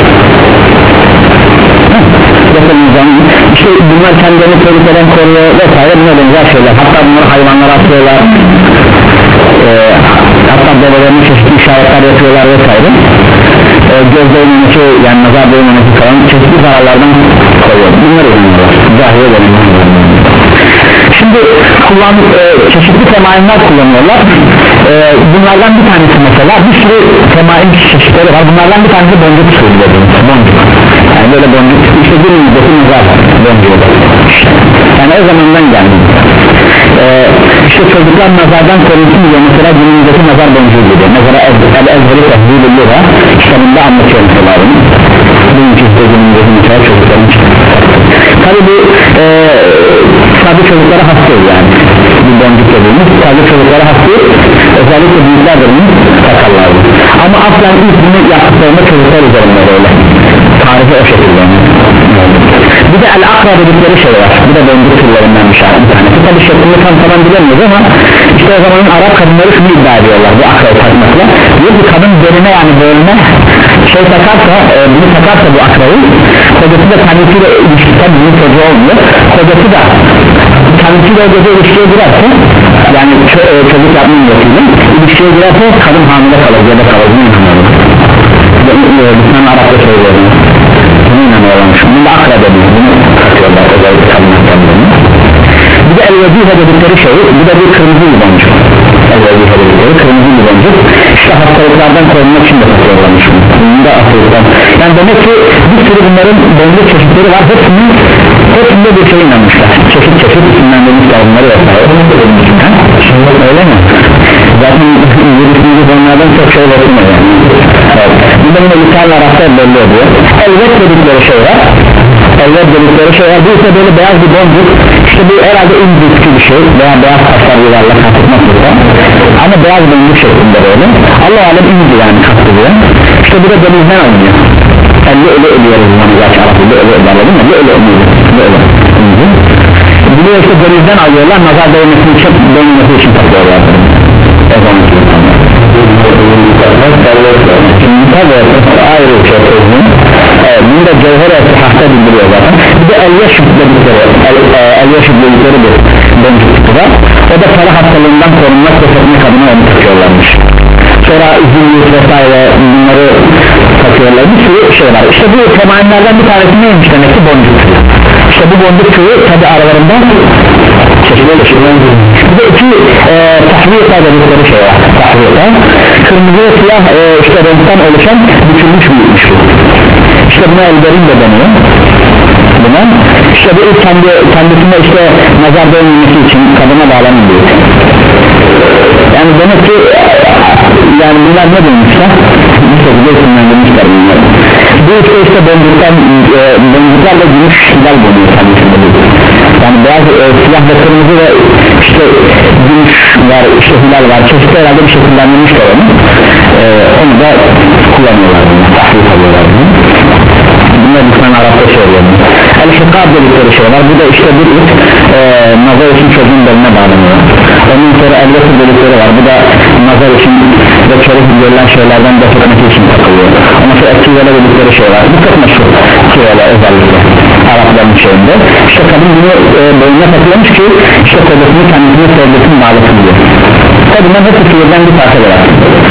defolunacağını işte bunlar kendilerini tehlikeden koruyor vesaire buna benzer şeyler hatta bunları hayvanlara atıyorlar ee, hatta develerine çeşitli işaretler yapıyorlar vesaire ee, göz değmemesi yani nazar değmemesi falan çeşitli zararlardan koruyor bunları inanıyorlar cahiliye döneminde şimdi kullan, e, çeşitli temaimler kullanıyorlar e, bunlardan bir tanesi mesela bir sürü temaim çeşitleri var bunlardan bir tanesi boncuk söylüyor boncuk yani böyle boncuk işte bir müddeti nazar boncuğu yani o zamandan geldi e, işte çocuklar nazardan korunsun diye mesela günümüzdeki nazar boncuğu gibi mesela el-ezheri tehzilulluğa kitabında anlatıyor mesela bugünkü günümüzdeki mesela çocukların tabi bu e, sadece çocuklara hastayız yani bir boncuk dediğimiz sadece çocuklara hastayız özellikle büyükler de bunu takarlardı ama aslen ilk bunu yaptıklarında çocuklar üzerinde böyle tarihi o şekilde bir de el-akra dedikleri şey var bir de boncuk türlerinden bir şey bir tanesi tabi şeklinde tam tamam bilemiyoruz ama işte o zamanın Arap kadınları şunu iddia ediyorlar bu akrayı takmakla diyor ki kadın derine yani bölme şey takarsa e, bunu takarsa bu akrayı kocası da kendisiyle ilişki tabi bunun çocuğu olmuyor kocası da kendisiyle o gece ilişkiye girerse yani ço e, çocuk yapma niyetiyle ilişkiye girerse kadın hamile kalır ya da kalır bunu inanıyorlar sen Arap'ta söylüyorum bunu inanıyorlarmış bunu da akra dediğim bunu takıyorlar özellikle kadınlar kendilerini bir de el-vezife dedikleri şey bu da bir kırmızı bir boncuk el-vezife dedikleri kırmızı bir boncuk işte hastalıklardan korunmak için de takıyorlarmış bunu da hastalıktan yani demek ki bir sürü bunların boncuk çeşitleri var hepsinin hepsinde bir şey inanmışlar çeşit çeşit isimlendirmişler bunları vesaire öyle mi? zaten yürütüğümüz onlardan çok şey bakılmıyor yani evet. bunların elbisel Arap'ta belli oluyor elbet dedikleri şey var elbet dedikleri şey var bu ise böyle beyaz bir boncuk işte bu herhalde incik bir şey veya beyaz taşlar yuvarla katılmak burada ama beyaz boncuk şeklinde böyle Allah alem inci yani katılıyor işte bu da denizden alınıyor elle öyle ölüyoruz bunu gerçi Arap'ta öyle ölerledim ya öyle ölüyoruz bunu işte denizden alıyorlar nazar değmesini için değmesi için takıyorlar o zaman ayrı bir şey evet, bunu da cevher etsi hasta bildiriyor zaten bir de el-yeşib dedikleri el-yeşib dedikleri bir boncuk tipi var o da para hastalığından korunmak ve satmak adına onu takıyorlarmış sonra zillik vesaire bunları takıyorlar bir sürü şey İşte bu temayinlerden bir tanesi neymiş demek ki? Boncuk tüyü. İşte bu boncuk tüyü tabi aralarında çeşitli bir de iki e, tahviyata dedikleri şey var. Tahviyata kırmızı ve siyah e, işte renkten oluşan bükülmüş büyükmüş bu. İşte buna elberin de deniyor. Buna işte bu kendi, kendisinde işte nazar değmemesi için kadına bağlanıyor. Yani demek ki yani bunlar ne demişler? Bir şekilde isimlendirmişler bunları. Bu işte işte boncuktan e, boncuklarla gümüş hilal buluyor kendisinde. Yani beyaz e, siyah ve kırmızı ve işte gümüş var, işte hilal var, çeşitli herhalde bir şekillendirmişler onu. E, onu da kullanıyorlar bunlar, tahrif alıyorlar bunu. Bunlar lütfen Arap'ta söylüyorum. El-Hikab dedikleri şey var. Bu da işte bir ip e, nazar için çocuğun beline bağlanıyor. Ondan sonra el-Vesir dedikleri var. Bu da nazar için ve çörük görülen şeylerden defetmesi için takılıyor. Ondan sonra et-Tivele dedikleri şey var. Bu çok meşhur Tivele özellikle Arapların şeyinde. İşte kadın bunu e, boynuna takıyormuş ki işte kocasını kendisine sevgisini bağlasın diyor. Tabi bunlar hepsi Tive'den bir parça var.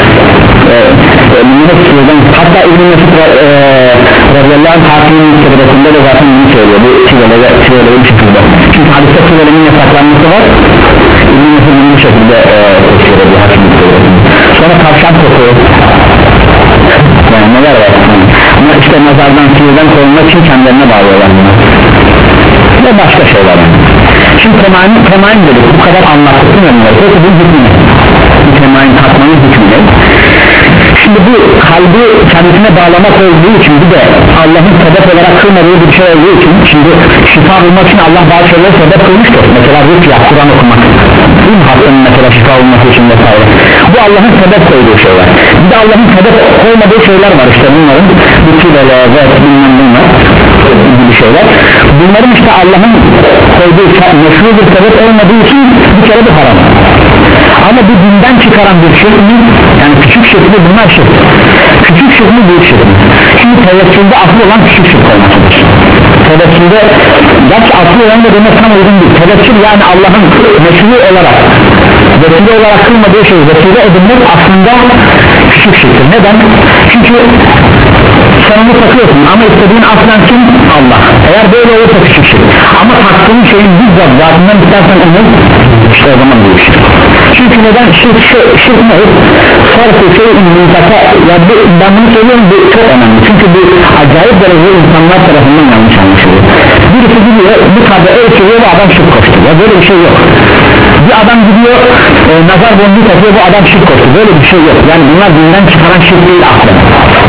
Hatta İbn-i Mesud radıyallahu anh hakimin kitabesinde de zaten bunu söylüyor, bu Tivele'ye bir şekilde. Çünkü hadiste Tivele'nin yasaklanması var. İbn-i Mesud bu şekilde söylüyor bu hakimin kitabesinde. Sonra tavşan koku, yani neler var ama işte nazardan, Tivele'den korunmak için kendilerine bağlıyorlar bunu ve başka şeyler yani. Şimdi temain, temain dedik, bu kadar anlattık değil mi? Peki bu hükmü ne? Bu temain takmanın hükmü ne? Şimdi bu kalbi kendisine bağlamak olduğu için bir de Allah'ın sebep olarak kılmadığı bir şey olduğu için şimdi şifa bulmak için Allah bazı şeyleri sebep kılmıştır. Mesela rükya, Kur'an okumak, değil mi? Hastanın mesela şifa bulması için vesaire. Bu Allah'ın sebep koyduğu şeyler. Bir de Allah'ın sebep koymadığı şeyler var işte bunların bütüleri ve bilmem bunlar gibi şeyler. Bunların işte Allah'ın koyduğu meşru bir sebep olmadığı için bir kere bu haram. Ama bu dinden çıkaran bir şey mi? Yani küçük şirk mi? Bunlar şirk. Küçük şirk mi? Büyük şirk mi? Şimdi tevekkülde asıl olan küçük şirk olmasıdır. Tevekkülde gerçi asıl olan da demek tam uygun değil. Tevekkül yani Allah'ın meşru olarak vesile olarak kılmadığı şey vesile edinmek aslında küçük şirktir. Neden? Çünkü sen onu takıyorsun ama istediğin aslen kim? Allah. Eğer böyle olursa küçük şirk. Ama taktığın şeyin bizzat zatından istersen onu işte o zaman büyük şirk. Çünkü neden? Şirk, şirk ne? Farkı şeyin mülkata ya bu, ben bunu söylüyorum bu çok önemli. Çünkü bu acayip derecede insanlar tarafından yanlış anlaşılıyor. Birisi gidiyor bu kadar ölçülüyor bu adam şirk koştu. Ya böyle bir şey yok. Bir adam gidiyor e, nazar boncuğu takıyor bu adam şirk koştu. Böyle bir şey yok. Yani bunlar dinden çıkaran şirk değil aslında.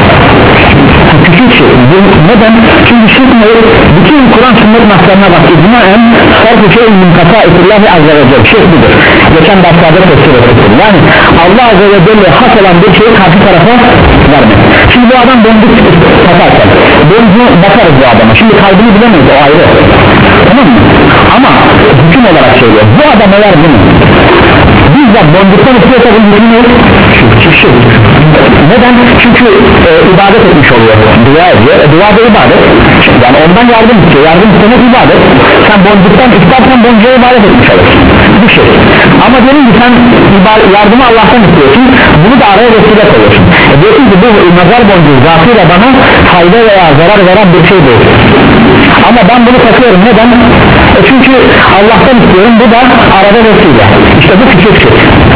Küçük şey. Neden? Çünkü şirk ne? Bütün Kur'an sünnet naslarına bak. İcmaen farkı şeyin mülkata itillahi azze ve celle. Şirk budur. Geçen derslerde tefsir ettim. Yani Allah azze ve celle has olan bir şeyi karşı tarafa vermek. Şimdi bu adam boncuk takarken boncuğu bakarız bu adama. Şimdi kalbini bilemeyiz o ayrı. Tamam mı? Ama hüküm olarak söylüyor. Bu adam eğer bunu bizzat boncuktan istiyorsa bu hüküm ne? Şirk. Neden? Çünkü e, ibadet etmiş oluyor. Dua ediyor. E, dua da ibadet. Yani ondan yardım istiyor. Yardım istemek ibadet. Sen boncuktan istersen boncuğa ibadet etmiş olursun. Bu şey. Ama diyelim ki sen yardımı Allah'tan istiyorsun. Bunu da araya vesile koyuyorsun. E, diyorsun ki bu nazar boncuğu zatıyla bana fayda veya zarar veren bir şey değil. Ama ben bunu takıyorum. Neden? E, çünkü Allah'tan istiyorum. Bu da arada vesile. İşte bu küçük şey.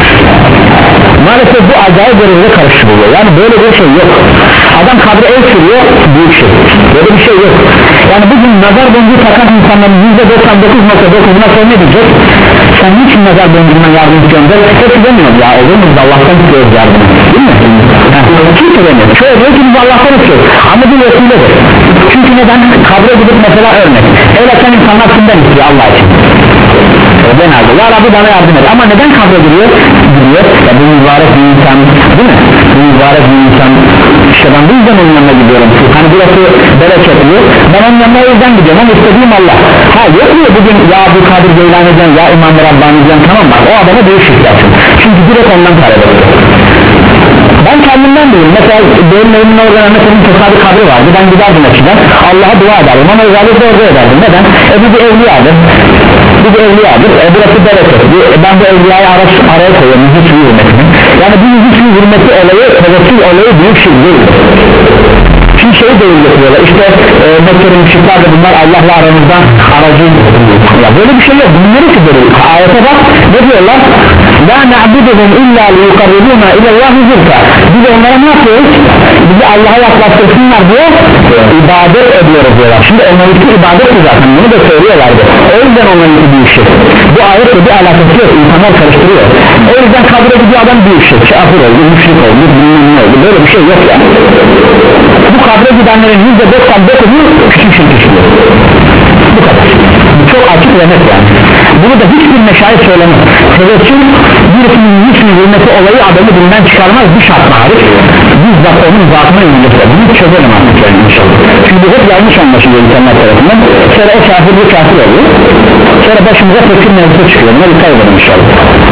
Maalesef bu acayip derecede karıştırılıyor. Yani böyle bir şey yok. Adam kabre el sürüyor, büyük şey. Böyle bir şey yok. Yani bugün nazar boncuğu takan insanların yüzde doksan dokuz nokta dokuzuna sonra ne diyecek? Sen niçin nazar boncuğundan yardım istiyorsun? Hepsi demiyor ya, olur mu? Allah'tan istiyoruz yardımı. Değil mi? Kimse demiyor. Şöyle diyor ki biz Allah'tan istiyoruz. Ama bu vesiledir. Çünkü neden? Kabre gidip mesela örnek. El açan insanlar kimden istiyor? Allah için. Genelde ya Rabbi bana yardım et. Ama neden kabre giriyor? Giriyor. Ya bu mübarek bir insan, değil mi? Bu mübarek bir insan. İşte ben bu yüzden onun yanına gidiyorum. Hani burası bereketli. Ben onun yanına o yüzden gidiyorum. Ama istediğim Allah. Ha yok mu bugün ya Abdülkadir Geylani diyeceksin, ya İmam Rabbani diyeceksin, tamam mı? O adama değiş şirketsin. Çünkü direkt ondan talep ediyor. Ben kendimden değilim. Mesela benim evimin orada mesela tesadüf kabri vardı. Ben giderdim eskiden. Allah'a dua ederdim. Ama özellikle orada ederdim. Neden? E bu bir evliyadır. Bu bir evliyadır. E burası bereket. E, ben bu evliyayı ara, araya koyuyorum. Müzik suyu hürmetini. Yani bu müzik suyu hürmeti olayı, tevekkül olayı büyük şey değildir. Çünkü şey değil getiriyorlar işte e, Mekke'nin müşrikler de bunlar Allah'la aramızda aracı ya böyle bir şey yok bunları ki böyle ayete bak ne diyorlar la na'buduhum illa liyukarribuna ilallahi zülka biz onlara ne yapıyoruz bizi Allah'a yaklaştırsınlar diye ibadet ediyoruz diyorlar şimdi onlarınki ibadet mi zaten bunu da söylüyorlardı o yüzden onlarınki büyük şey bu ayetle bir alakası yok insanlar karıştırıyor o yüzden kabre gidiyor adam büyük şey kafir oldu müşrik oldu bilmem ne oldu böyle bir şey yok ya bu kabre gidenlerin yüzde doksan dokuzu küçük şey düşüyor bu kadar bu çok açık ve net yani bunu da hiçbir meşayih söylemez tevekkül birisinin yüzünü hürmeti olayı adamı dinden çıkarmaz bir şart hariç bizzat onun zatına yönelikler bunu çözelim artık yani inşallah çünkü bu hep yanlış anlaşılıyor insanlar tarafından sonra o kafir bir kafir oluyor sonra başımıza tekir mevzusu çıkıyor buna dikkat edelim inşallah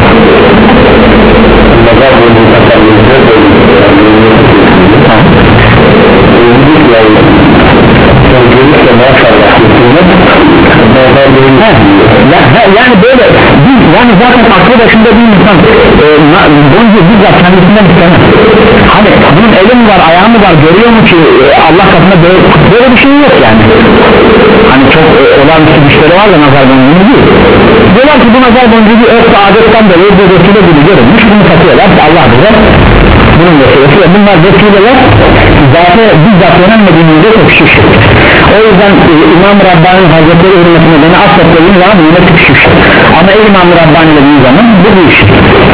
yani böyle biz yani zaten aklı başında bir insan e, boncu bizzat kendisinden istemez hani bunun eli mi var ayağı mı var görüyor mu ki e, Allah katında böyle, böyle bir şey yok yani hani çok e, olağanüstü güçleri var da nazar boncuğu değil diyorlar ki bu nazar boncuğu bir örf adetten dolayı bir vesile gibi görülmüş bunu satıyorlar Allah bize bunun vesilesi ve bunlar vesileler zaten bizzat yönelmediğimizde çok şişir o yüzden e, İmam-ı Rabbani Hazretleri hürmetine beni affettiğim zaman yine çok şişir ama İmam-ı Rabbani dediğim zaman bu bir iş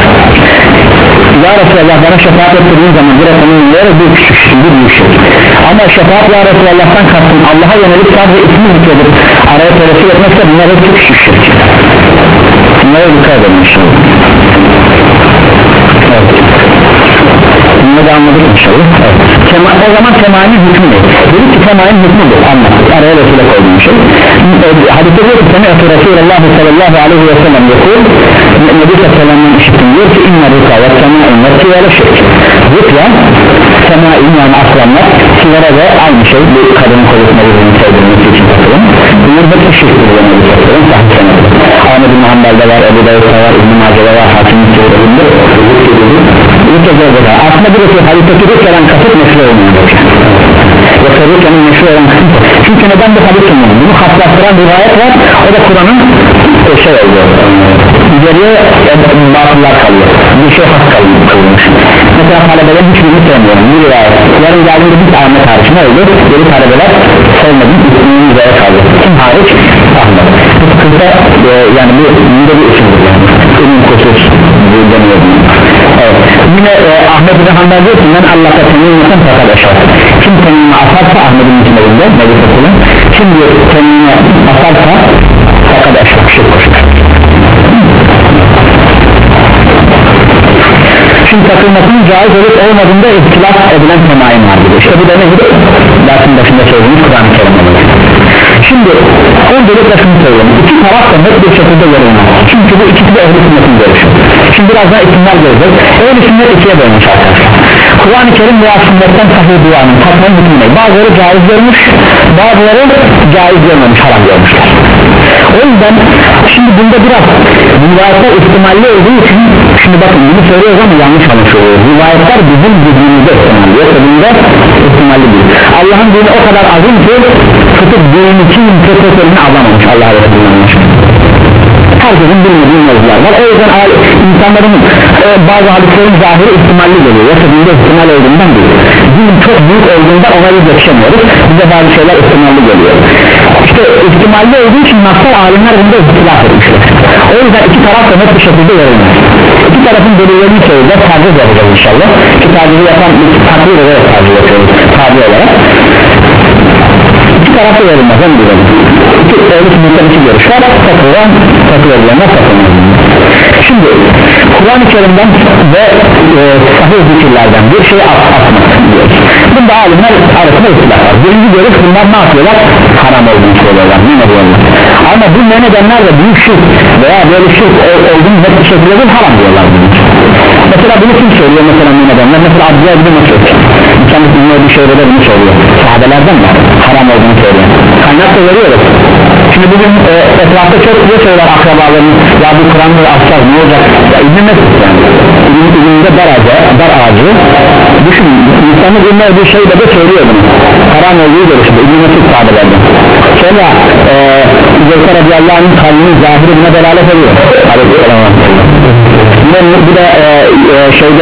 Ya Resulallah bana şefaat ettirdiğin zaman bir efendim yere bir küçük bir büyük şey ama şefaat Ya Resulallah'tan kastım Allah'a yönelik sadece ismi zikredir araya tevekkül etmekse bunlar hep çok küçük şirk bunlara dikkat edelim inşallah evet bunu da anladık inşallah evet. Kema, o zaman temayinin hükmü ne? Dedik ki temayinin hükmü bu anlattık araya vesile koyduğum şey hadise diyor ki semi'tu Resulullah sallallahu aleyhi ve sellem yakul Nebi Sallam'ın işittim diyor ki inna rüka ve tema'in ve siyale şirk rükya tema'in yani aslanlar siyale de aynı şey bir kadının kolusuna birinin sevdirilmesi için takılın bunun hepsi şirktir diyor Nebi Sallam'ın sahih senedir Ahmet bin Hanbel'de var Ebu Davud'da var İbn-i Mace'de var Hakim'in sürülünde rükya gözde aslında bir rükya hadisteki rükya'dan kasıt meşru olmuyor yoksa rükyanın meşru olan kısım çünkü neden bu hadis olmuyor bunu haslastıran rivayet var o da Kur'an'ın e, şey oluyor geriye e, batıllar kalıyor bir şey has kalmış mesela talebelerin hiçbirini sevmiyorum bir rivayet yarın geldiğinde bir Ahmet hariç ne oldu geri talebeler sevmedim ismini yüzeye kaldı kim hariç Ahmet bu sıkıntı e, yani bu yine bir isimdir yani ünlü kusur deniyor evet. Yine e, Ahmet bin Hanbel diyor ki ben Allah'a teminliyorsan fakat aşağı kim teminini asarsa Ahmet'in içinde Nebi Sallam kim diyor teminini asarsa fakat aşağı şirk koşar şimdi takılmasının caiz olup olmadığında ihtilaf edilen temayim vardır işte bu da nedir? Dersin başında söylediğimiz Kur'an-ı Kerim olur şimdi öncelikle şunu söyleyeyim iki taraf da net bir şekilde yorulmaz çünkü bu ikisi de ehl-i sünnetin görüşü şimdi biraz daha isimler göreceğiz ehl-i sünnet ikiye bölmüş arkadaşlar Kur'an-ı Kerim veya sünnetten sahih duanın tatmayı hükmüne bazıları caiz görmüş bazıları caiz görmemiş haram görmüşler o yüzden şimdi bunda biraz rivayetler ihtimalli olduğu için şimdi bakın bunu söylüyoruz ama yanlış anlaşılıyor rivayetler bizim bildiğimizde ihtimalli yoksa bunda ihtimalli değil Allah'ın dini o kadar azim ki tutup dini kim fethetlerini alamamış Allah'a Resulü'nün herkesin bilmediği mevzular var o yüzden insanların e, bazı hadislerin zahiri ihtimalli geliyor yoksa bunda ihtimal olduğundan değil din çok büyük olduğundan ona biz yetişemiyoruz bize bazı şeyler ihtimalli geliyor işte ihtimalli olduğu için nasıl alimler bunda ihtilaf etmişler o yüzden iki taraf da net bir şekilde yorulmaz iki tarafın delillerini söyleyeceğiz tercih yapacağız inşallah ki tercihi yapan takdir olarak tercih yapıyoruz tabi olarak iki tarafta yorulmaz hem diyelim iki öyle sünnetten iki görüş var takılan takılabilenler takılmaz şimdi Kur'an-ı Kerim'den ve e, sahih zikirlerden bir şey atmak diyoruz bunda alimler arasında ihtilaf var birinci görüş bunlar ne yapıyorlar haram olduğunu söylüyorlar ne diyorlar ama bu ne nedenler de büyük şirk veya böyle şirk olduğunu net bir şekilde değil haram diyorlar mesela bunu kim söylüyor mesela ne nedenler mesela Abdülhamid bin Mesud kendisi bilmiyor bir şeyde de bunu söylüyor sahabelerden de haram olduğunu söylüyor kaynak da veriyoruz şimdi bugün e, etrafta çok güzel şeyler akrabaların ya bu Kur'an'ı atacağız ne olacak ya İbn-i Mesud yani İbn-i dar ağacı, dar ağacı düşün insanın bilmediği şey de de söylüyor bunu haram olduğu görüşünde İbn-i Mesud sahabelerden sonra Zülkar radiyallahu anh'ın kalbinin zahiri buna delalet ediyor yine bu da e, e, şeyde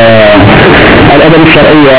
el-edeb-i şer'iyye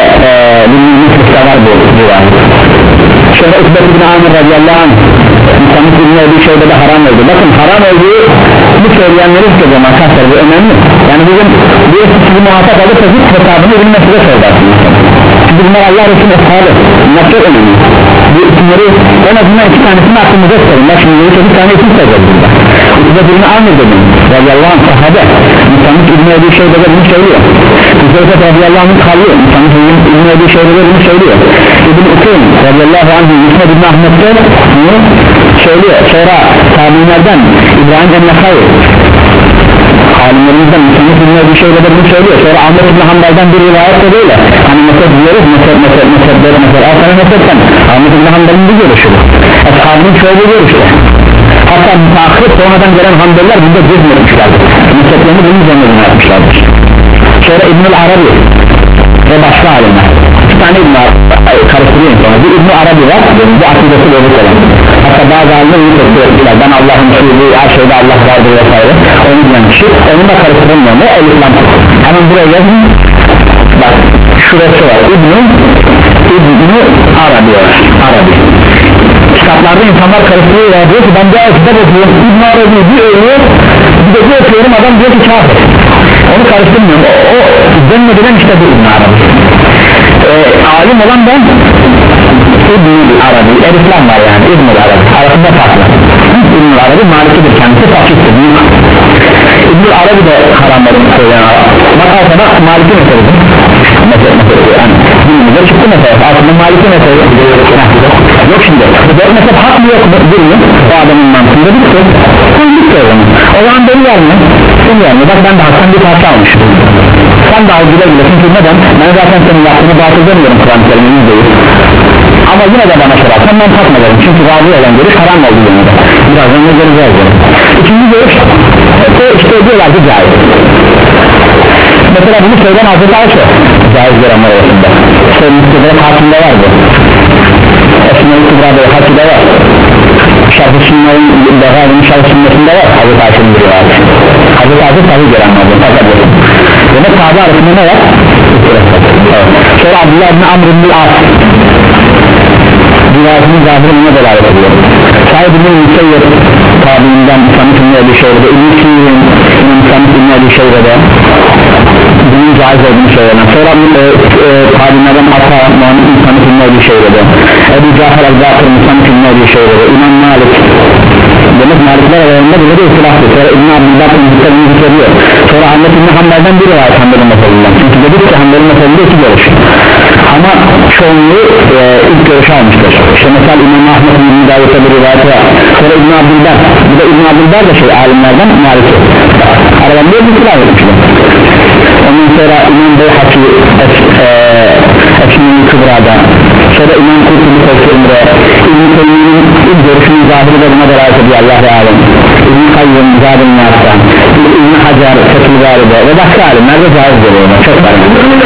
bir var bu rivayet sonra Ukbet ibn Amir radiyallahu anh insanın bilmediği şeyde de haram oldu bakın haram olduğu bu söyleyenleri işte zaman kasar bu önemli yani bugün bir sizi muhatap alıp da hiç hesabını bilmesi de söylersiniz çünkü bunlar Allah Resulü eshabı bunlar çok önemli bu isimleri en azından iki tanesini aklımıza sorun bak şimdi bir tane isim sayacağız burada Ukbet ibn Amir dedim radiyallahu anh sahabe insanın bilmediği şeyde de bunu söylüyor Zülkar radiyallahu anh'ın kalbi insanın bilmediği şeyde de bunu söylüyor İbn-i Ukaym radiyallahu anh Yusuf ibn Ahmet'te bunu söylüyor sonra tabi'inlerden İbrahim el-Nakhai alimlerimizden insanın bilmediği şeyleri bunu söylüyor sonra Ahmet ibn Hanbal'dan bir rivayet de böyle hani mesaj diyoruz mesaj mesaj mesaj böyle mesaj Altan'a mesajdan Ahmet ibn Hanbal'ın bir görüşü eshabının çoğu bir görüşü hatta müteahhit sonradan gelen Hanbeliler bunda cezmetmişlerdir mesajlarını bunun üzerine yapmışlardır sonra İbn-i Arabi ve başka alimler iki tane İbn-i Arabi karıştırıyor sonra bir İbn-i Arabi var bu akidesi bozuk olan hatta bazı alimler iyi tepki ettiler ben Allah'ın şuuru her şeyde Allah vardır vesaire onu diyen kişi onu da karıştırılmıyor ne el-İslam hemen buraya yazın bak şurası var İbn-i İbn-i Arabi var Arabi kitaplarda insanlar karıştırıyorlar diyor ki ben bir kitap okuyorum İbn-i Arabi bir ölüyor bir de bir okuyorum adam diyor ki kafir onu karıştırmıyorum o, o zannedilen işte bu İbn-i Arabi ee, alim olan ben İbn-i Arabi el-İslam var yani İbn-i Arabi arasında farklı İbn-i Arabi malikidir kendisi fakirdir İbn-i Arabi de haramlarını söyleyen bak altına maliki meseledir yani dinimize çıktı mesela altında maliki mesele yok şimdi dört mezhep hak mı yok mu bilmiyor o adamın mantığında bir şey sen bir şey o zaman beni verme beni verme bak ben de haktan bir parça almışım sen de al güle güle çünkü neden ben zaten senin yaptığını batıl demiyorum Kur'an-ı Kerim'in değil ama yine de bana sorarsan ben takmalarım çünkü razı olan görüş haram oldu yanında birazdan ne göreceğiz ikinci görüş işte diyorlar ki caiz mesela bunu söyleyen Hazreti Ayşe caiz görenler arasında söylemekte hakimde var bu Esma-i Kübra'da hakimde var Şarkı Sünnet'in Behâ'nın şarkı Sünnet'inde var Hazreti Ayşe'nin bir var Hazreti Ayşe tabi görenler demek tabi arasında ne var? Evet. Sonra Abdullah ibn Amr ibn al-As rivayetinin zahirine delalet ediyor Said ibn Musayyib tabiinden İslam'ın ünlü bir şeyde İbn-i Sirin İslam'ın ünlü bir şeyde bunun caiz olduğunu söylenen sonra e, e, tabiinden Ata Muhammed İslam'ın ünlü bir şeyde Ebu Cafer el-Bakır İslam'ın ünlü bir şeyde İmam Malik demek Malikler aralarında bile bir ihtilaflı sonra İbn-i Abdülbakır'ın hükümünü hükümlüyor sonra Ahmet İbn-i Hanbel'den bir rivayet Hanbel'in meselesinden çünkü dedik ki Hanbel'in meselesinde iki görüş ama çoğunluğu e, ilk görüşü almıştır işte mesela İmam Ahmet İbn-i Davut'a bir rivayet var sonra İbn-i Abdülber bu da İbn-i Abdülber de şey alimlerden Malik'i aralarında bir silah etmişler ondan sonra İmam Beyhaki Esmi-i Kübra'da sonra İmam Kurtulü Tevkir'inde İbn-i Teymi'nin ilk görüşünün zahiri de buna delalet ediyor Allah-u Alem İbn-i Kayyum Zadın Nas'ta İbn-i Hacer Fethül-Bari'de ve başka alimler de caiz görüyorlar çok var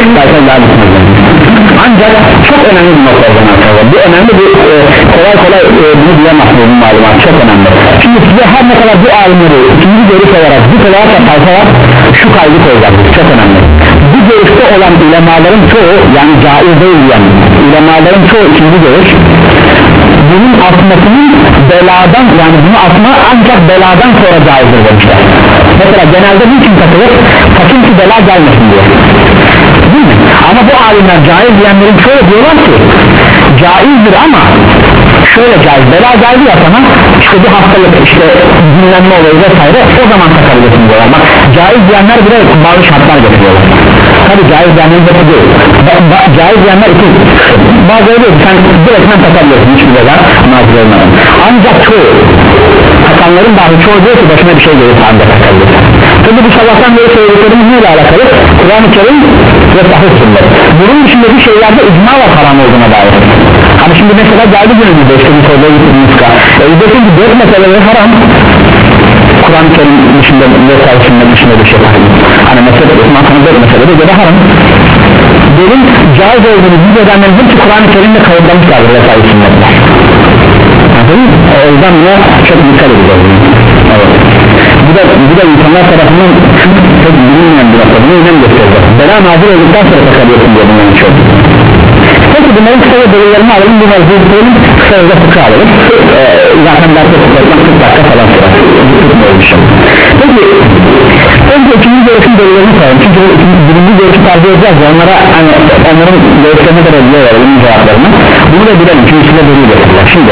ancak çok önemli bir nokta arkadaşlar bu önemli bir e, kolay kolay e, bunu diyemez bu malumat çok önemli şimdi size her ne kadar bu alimleri ikinci görüş olarak bu kadar sayfalar şu kaydı koyacaklar çok önemli bu görüşte olan ulemaların çoğu yani caiz değil yani ulemaların çoğu ikinci görüş bunun atmasının beladan yani bunu atma ancak beladan sonra caizdir demişler mesela genelde bu için takılır sakın ki bela gelmesin diye değil mi? Ama bu alimler caiz diyenlerin şöyle diyorlar ki caizdir ama şöyle caiz bela geldi ya sana işte bir hastalık işte dinlenme olayı vesaire o zaman takabilirsin diyorlar bak caiz diyenler bile bazı şartlar getiriyorlar tabi caiz diyenlerin de değil ba- ba- caiz diyenler iki bazıları diyor ki sen direktmen takabilirsin hiçbir bela nazırlarından ancak çoğu takanların dahi çoğu diyor ki başına bir şey gelir ancak takabilirsin tabi bu sabahtan beri söylediklerimiz neyle alakalı Kur'an-ı Kerim ve sahih sünnet. Bunun dışındaki şeylerde icma ve haram olduğuna dair. Hani şimdi mesela geldi günümüzde işte bir soruya gittiğimiz ka e desin ki dört meseleleri haram, Kur'an-ı Kerim dışında ve sahih sünnet dışında bir şey var. Hani mesela Osman Kanı dört meselede göre haram, derin caiz olduğunu biz edenlerin hepsi Kur'an-ı Kerim'de kayıtlamışlardır ve sahih sünnetler. O yüzden buna çok dikkat edeceğiz. Evet. Bu da, bu da insanlar tarafından çok bilinmeyen bir nokta, bunu önem gösterecek. Bela nazır olduktan sonra takabiliyorsun diye bunların çok. Peki bunların kısa ve delillerini alalım, bu mevzuyu tutalım, kısa ve fıkra alalım. Ee, zaten derste tutalım, kırk dakika falan sonra tutmuyormuşum. Peki önce ikinci görüşün delillerini sayalım, çünkü birinci görüşü tercih edeceğiz ve onlara hani, onların görüşlerine de reddiye verelim cevaplarını. Bunu da bilelim çünkü size delil getirdiler. Şimdi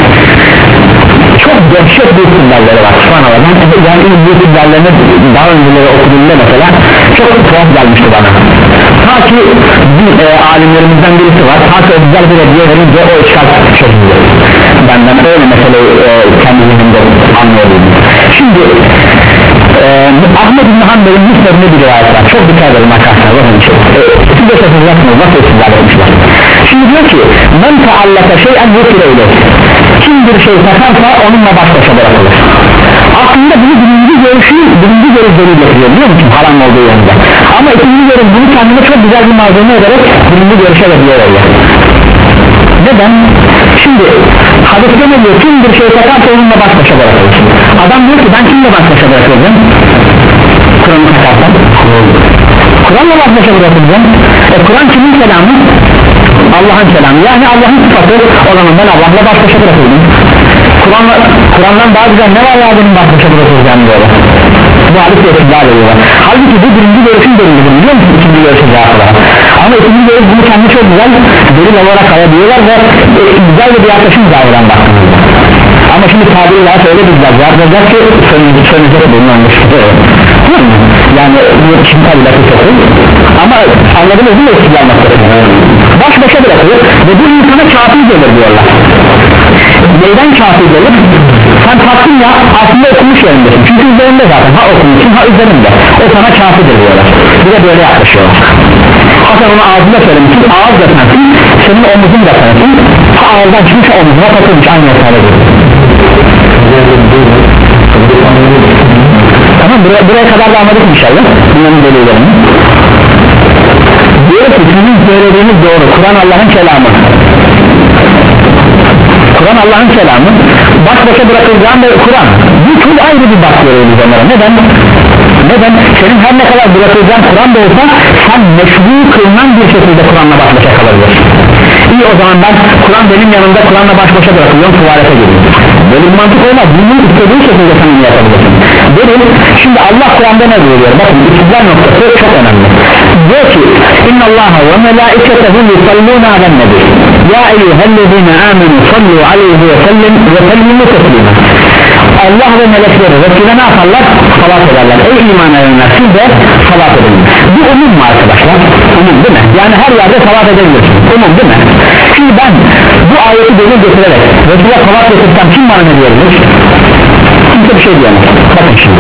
çok dehşet bir istidlalleri var subhanallah. Yani bu istidlallerini daha önceleri okuduğumda mesela çok tuhaf gelmişti bana. Ta ki bir e, alimlerimizden birisi var, ta ki o güzel bir reddiye verince o işgal çözüldü benden, öyle meseleyi e, kendi zihnimde anlıyordum. Şimdi e, Ahmed İbn Hanbel'in müstedinde bir rivayet var, çok dikkat edelim arkadaşlar, bakın için e, siz de sözünüzsünüz, nasıl istidlal etmişler. Şimdi diyor ki men taallaka şey'en yukire ile, kim bir şey takarsa onunla baş başa bırakılır. Aslında bunu birinci görüşü, birinci görüş delil getiriyor biliyor musun, haram olduğu yönde. Ama ikinci görüş bunu kendine çok güzel bir malzeme ederek birinci görüşe de diyor öyle. Neden? Şimdi hadiste ne diyor, kim bir şey takarsa onunla baş başa bırakılır. Adam diyor ki ben kimle baş başa bırakılacağım? Kur'an'ı takarsam Kur'an'la baş başa bırakılacağım. E Kur'an kimin kelamı? Allah'ın kelamı, yani Allah'ın sıfatı. O zaman ben Allah'la baş başa bırakıldım. Kur'an'la, Kur'an'dan daha güzel ne var ya benim baş başa bırakılacağım diyorlar. Bu hadis-i etkiler ediyorlar. Halbuki bu birinci görüşün delilidir biliyor musun, ikinci görüşün cevapı var. Ama ikinci görüş bunu kendi çok güzel delil olarak alabiliyorlar ve e, güzel bir yaklaşım zahiren baktığımızda. Ama şimdi tabiri daha öyle bir güzel cevap olacak ki sönecek bunun anlaşıldı. Yani bu şimdi tabi lafı sokuyor ama anladınız mı etkiler noktasını? Baş başa bırakılır ve bu insana kafir gelir diyorlar. Neyden kafir gelir? Sen taktın ya, aslında okumuş yerindesin çünkü üzerinde zaten, ha okumuşsun ha üzerinde, o sana kafirdir diyorlar. Bir de böyle yaklaşıyorlar. Hasan onu ağzında söylemişsin, ağız da sensin, senin omuzun da sensin, ha ağızdan çıkmış omuzuna takılmış, aynı yatağına gelir. Tamam, buraya, buraya kadar da anladık inşallah bunların delillerini. Diyor ki sizin söylediğiniz doğru, Kur'an Allah'ın kelamı, Kur'an Allah'ın kelamı, baş başa bırakılacağın da Kur'an. Bu çok ayrı bir bak görüyoruz onlara. Neden? Neden? Senin her ne kadar bırakılacağın Kur'an da olsa sen meşru kılınan bir şekilde Kur'an'la baş başa kalabilirsin. İyi, o zaman ben Kur'an benim yanımda, Kur'an'la baş başa bırakılıyorum, tuvalete gidiyorum. Böyle bir mantık olmaz. Bunu istediğin şekilde sen bunu yapabilirsin. Derim, şimdi Allah Kur'an'da ne diyor? Bakın istidlal noktası çok önemli. Diyor ki İnnallâhe ve melâiketehu yusallûne alen nebi ya eyyühellezîne âmenû sallu aleyhi ve sellem ve sellimu teslîmâ. Allah ve melekleri Resul'e ne yaparlar? Salat ederler. Ey iman edenler, siz de salat edin. Bu umum mu arkadaşlar? Umum değil mi? Yani her yerde salat edebilirsin. Umum değil mi? Şimdi ben bu ayeti delil getirerek Resul'e salat getirsem kim bana ne diyebilir? Kimse bir şey diyemez. Bakın şimdi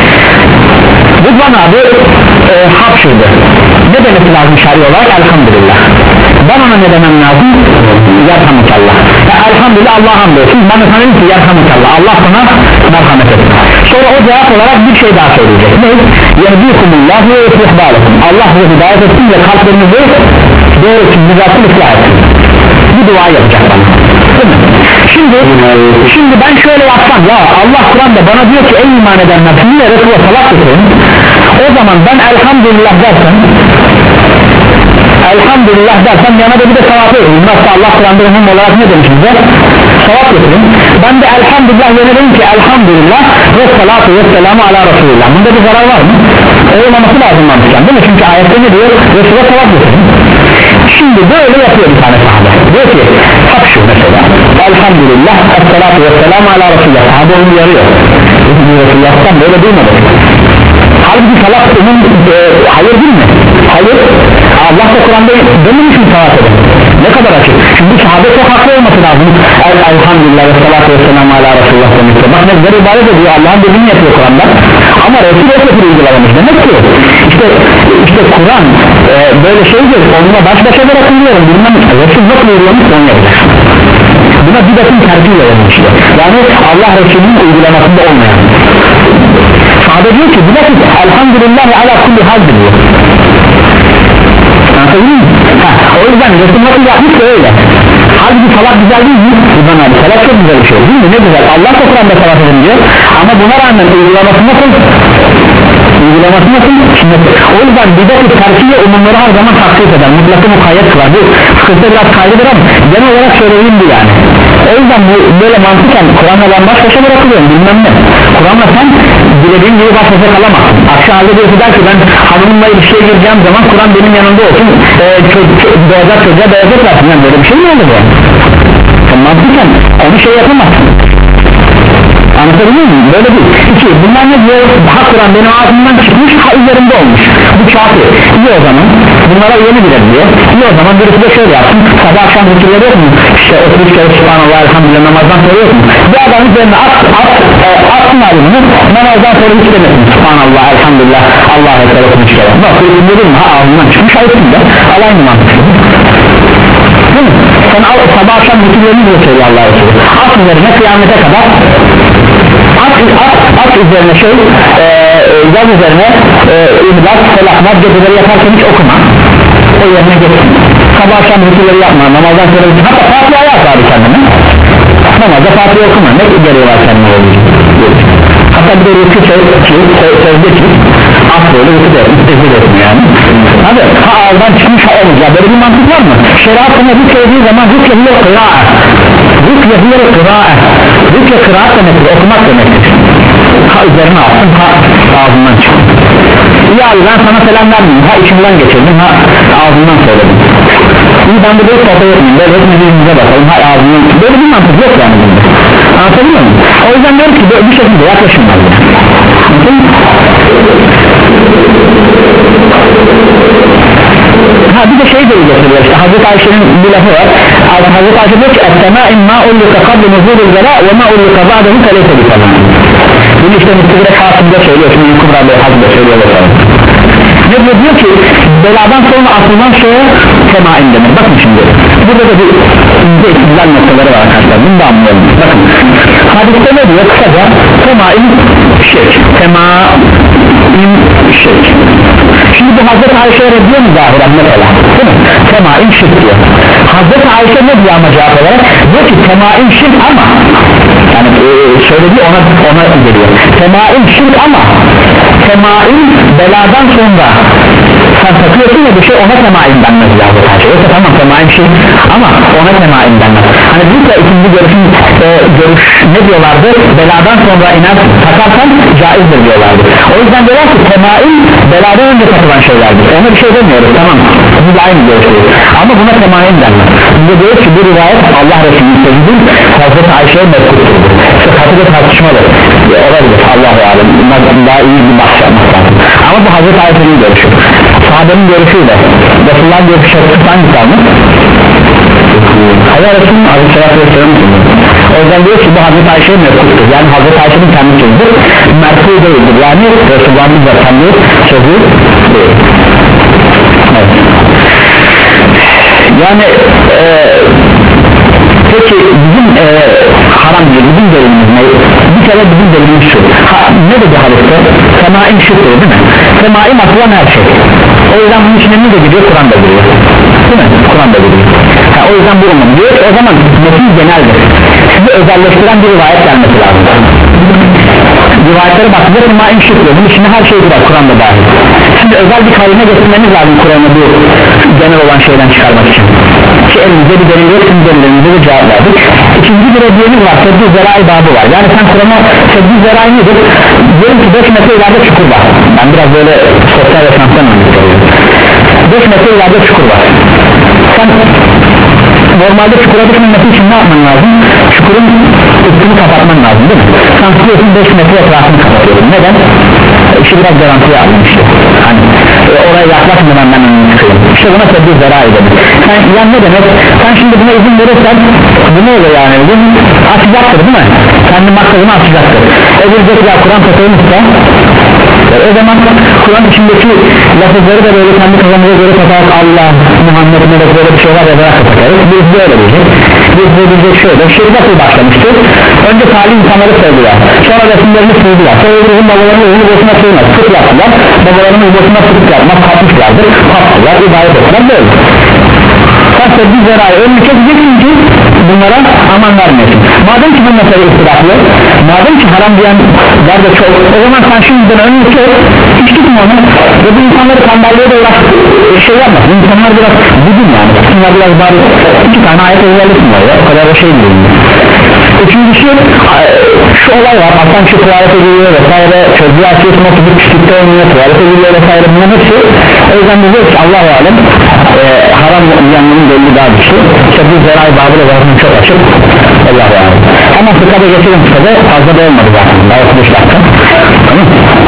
Rıdvan abi e, hapşırdı. Ne demesi lazım şer'i olarak? Elhamdülillah. Ben ona ne demem lazım? Yerhamukallah. Ya, elhamdülillah, Allah'a hamdolsun. Ben de sana dedim ki yerhamukallah, Allah sana merhamet etsin. Sonra o cevap olarak bir şey daha söyleyecek. Ne? Yehdikumullahu ve yuslihbâlekum. Allah size hidayet etsin ve kalplerinizi doğru için düzeltin, ıslah etsin. Bu dua yapacak bana. Şimdi, şimdi ben şöyle yapsam, ya Allah Kur'an'da bana diyor ki ey iman edenler sizinle Resul'e salat getirin. O zaman ben elhamdülillah dersem, elhamdülillah dersem yana da bir de salat edin. Nasıl Allah Kur'an'da umum olarak ne demiş bize? Salat getirin. Ben de elhamdülillah yana dedim ki elhamdülillah ve salatu ve selamu ala Resulullah. Bunda bir zarar var mı? Olmaması lazım mantıken değil mi? Çünkü ayette ne diyor? Resul'e salat getirin. Şimdi böyle yapıyor bir tane sahabe. Diyor ki hapşu mesela, elhamdülillah esselatu vesselamu ala Resulullah. Sahabe onu yarıyor. Resulullah'tan böyle duymadık. Halbuki salat onun e, hayır değil mi? Hayır. Allah da Kur'an'da dememiş mi salat edin? Ne kadar açık. Şimdi sahabe çok haklı olması lazım. El, elhamdülillah esselatu vesselamu ala Resulullah demektir. Bak ne güzel ibadet ediyor, Allah'ın dediğini yapıyor Kur'an'da. Ama Resul o şekilde uygulamamış. Demek ki işte işte Kur'an e, böyle şeydir, onunla baş başa bırakılıyorum bilmem Resul nasıl uygulamış onu yapacak. Buna bidatın terkiyle olmuştu. Yani Allah Resulü'nün uygulamasında olmayan. Sahabe diyor ki bu nasıl? Elhamdülillah ala kulli hal diyor. Anladın mı? Ha, o yüzden Resul nasıl yapmış da öyle. Halbuki salat güzel değil mi? İbn abi salat çok güzel bir şey değil mi? Ne güzel. Allah da Kur'an'da salat edin diyor. Ama buna rağmen uygulaması nasıl? Uygulaması nasıl? Şimdi, o yüzden bidat-ı terkiye umumları her zaman takdir eder. Mutlaka mukayyet var. Bu sıkıntı biraz kaydıdır ama genel olarak söyleyeyim bu yani. O yüzden bu böyle mantıken Kur'an'la ben baş başa bırakılıyorum bilmem ne. Kur'an'la sen dilediğin gibi baş başa kalamazsın. Aksi halde birisi der ki ben hanımımla ilişkiye gireceğim zaman Kur'an benim yanımda olsun. Ee, doğacak çocuğa doğacak versin. Yani böyle bir şey mi olur bu? Sen mantıken onu şey yapamazsın. Anlatabiliyor muyum? Böyle değil. İki, bunlar ne diyor? Ha Kur'an benim ağzımdan çıkmış, ha üzerimde olmuş. Bu kafir. İyi o zaman. Bunlara yeni bilir diyor. İyi o zaman birisi de şöyle yapsın. Sabah akşam zikirleri yok mu? İşte otuz üç kere Subhanallah elhamdülillah namazdan sonra yok mu? Bir adam üzerine at, at, e, atsın alimini namazdan sonra hiç demesin. Subhanallah elhamdülillah Allah'a ekber otuz üç kere. Bak bu değil mi? Ha ağzından çıkmış ayıpsın da. Alayını mantıklı. Değil mi? Sen al, sabah akşam zikirlerini diyor söylüyor Allah'a Resulü. At üzerine kıyamete kadar at, at, at üzerine şey e, yaz üzerine e, İhlas, Felakmat geceleri yaparken hiç okuma o yerine geçsin. Sabah akşam zikirleri yapma, namazdan sonra hatta Fatiha'ya at abi kendine. Namazda Fatiha okuma, ne gereği var kendine oluyor. Hatta bir de rükü sözde ki at böyle rükü de rükü de yani. Hadi ha ağızdan çıkmış ha olacak, böyle bir mantık var mı? Şeriatına bir söylediği zaman rükü hiye kıra'a rükü hiye kıra'a rükü kıraat demektir, okumak demektir. Ha üzerine attın, ha ağzından çıktın. Ya ben sana selam vermeyeyim, ha içimden geçirdim, ha ağzından söyledim. İyi ben de böyle sohbet etmeyeyim, böyle hepimize bakalım, ha ağzından çıktım. Böyle bir mantık yok yani bunda. Anlatabiliyor muyum? O yüzden diyorum ki bir şekilde yaklaşımlar yani. Ha bir de şey de getiriyor işte Hazreti Ayşe'nin bir lafı var. Hazreti Ayşe diyor ki "Es-semâ'in mâ ullika kabli nuzûlil velâ ve mâ ullika ba'dehu feleyse bi'semâ." Bunu işte Müstedrek Hasım'da söylüyor, şimdi Kubra Bey Hazım'da söylüyor bakalım. Ne diyor? Diyor ki beladan sonra atılan şeye semain denir. Bakın şimdi burada da bir ince güzel noktaları var arkadaşlar, bunu da anlayalım. Bakın hadiste ne diyor? Kısaca semain şirk, semain şirk. Şimdi bu Hazreti Ayşe'ye reddiyor mu zahiren mesela? Değil mi? Semain şirk diyor. Hazreti Ayşe ne diyor ama cevap olarak? Diyor ki semain şirk ama yani e, söylediği ona, ona geliyor. Semain şirk ama semain beladan sonra sen takıyorsun ya bir şey, ona semain denmez Hazreti Ayşe. Yoksa tamam semain şirk ama ona semain denmez. Hani burada ikinci görüşün e, görüş ne diyorlardı? Beladan sonra iner takarsan caizdir diyorlardı. O yüzden diyorlar ki semain beladan önce takılan şeylerdir. Ona bir şey demiyoruz, tamam. Bu da aynı görüşüyoruz. Ama buna semain denmez. Biz diyoruz ki bu rivayet Allah Resulü'nün sözüdür. Hazreti Ayşe'ye mevkuttur. İşte katıda tartışmalı. Olabilir Allah-u Alem. Daha iyi bir bahs yapmak lazım. Ama bu Hazreti Ayşe'nin görüşü. Sahabenin görüşüyle Resulullah'ın görüşü hangisi almış? Allah Resulü'nün Aleyhisselatü Vesselam'ın sözü. O yüzden diyor ki bu Hazreti Ayşe'ye mevkuttur. Yani Hazreti Ayşe'nin kendi sözüdür. Merfu değildir. Yani Resulullah'ın da kendi sözü değil. Evet. Yani e, peki bizim e, haram değil, bizim delilimiz ne? Bir kere bizim delilimiz şu. Ha, ne dedi hadiste? Semain şirktir değil mi? Semain atılan her şey. O yüzden bunun içine ne de gidiyor? Kur'an da giriyor. Değil mi? Kur'an da giriyor. Ha, o yüzden bu umum diyor. O zaman metin geneldir. Sizi özelleştiren bir rivayet gelmesi lazım. Rivayetlere bakınca semain şirktir. Bunun içine her şey girer. Kur'an da dahil. Şimdi özel bir kayına getirmeniz lazım Kur'an'ı bu genel olan şeyden çıkarmak için. Ki elimizde bir delil yok, tüm delillerimize de cevap verdik. İkinci bir hediyemiz var, Seddü Zerai babı var. Yani sen Kur'an'a Seddü Zerai nedir? Diyelim ki beş metre ileride çukur var. Ben biraz böyle sosyal yaşantıdan anlatıyorum. beş metre ileride çukur var. Sen normalde çukura düşmemesi için ne yapman lazım? Çukurun üstünü kapatman lazım değil mi? Sen tutuyorsun beş metre etrafını kapatıyorsun. Neden? İşi biraz garantiye alın işte. Hani e, oraya yaklaşmadan ben önünü çıkıyorum. İşte buna Seddü Zerai demek. Sen yani ne demek? Sen şimdi buna izin verirsen bu ne olur yani? Bu açacaktır değil mi? Kendi maksadını açacaktır. E bir de ya Kur'an tutulmuşsa eder. O zaman Kur'an içindeki lafızları da böyle kendi kafamıza göre takarak Allah, Muhammed, Melek böyle bir şeyler yazarak takarız. Biz böyle diyecek. Biz de diyecek şöyle. Şöyle nasıl başlamıştır? Önce salih insanları sevdiler. Sonra resimlerini sildiler. Sonra öbürünün babalarının evini boşuna sığmaz. Sık yaptılar. Babalarının boşuna sık yapmaz. Kapmışlardır. Kaptılar. İbadet ettiler. Böyle. Kaçta bir zararı önünü keseceksin ki bunlara aman vermesin. Madem ki bu mesele istiraflı, madem ki haram diyenler de çok, o zaman sen şimdiden önünü kes, hiç tutma onu ve bu insanları kandallığa da uğraş şey yapma. Bu insanlar biraz gidin yani. Bunlar biraz bari iki tane ayet özellikle var ya. O kadar da şey değil. Üçüncüsü şu olay var. Hasan şu tuvalete giriyor vesaire. Çocuğu açıyorsun oturup küçükte oynuyor. Tuvalete giriyor vesaire. Bunların hepsi. O yüzden diyeceğiz ki Allah-u Alem e, haram yanının belli daha düştü. İşte bu zeray babıyla zaten çok açık. Allah-u Alem. Ama fıkada geçelim fıkada. Fazla da olmadı zaten. Daha otuz beş dakika. Tamam.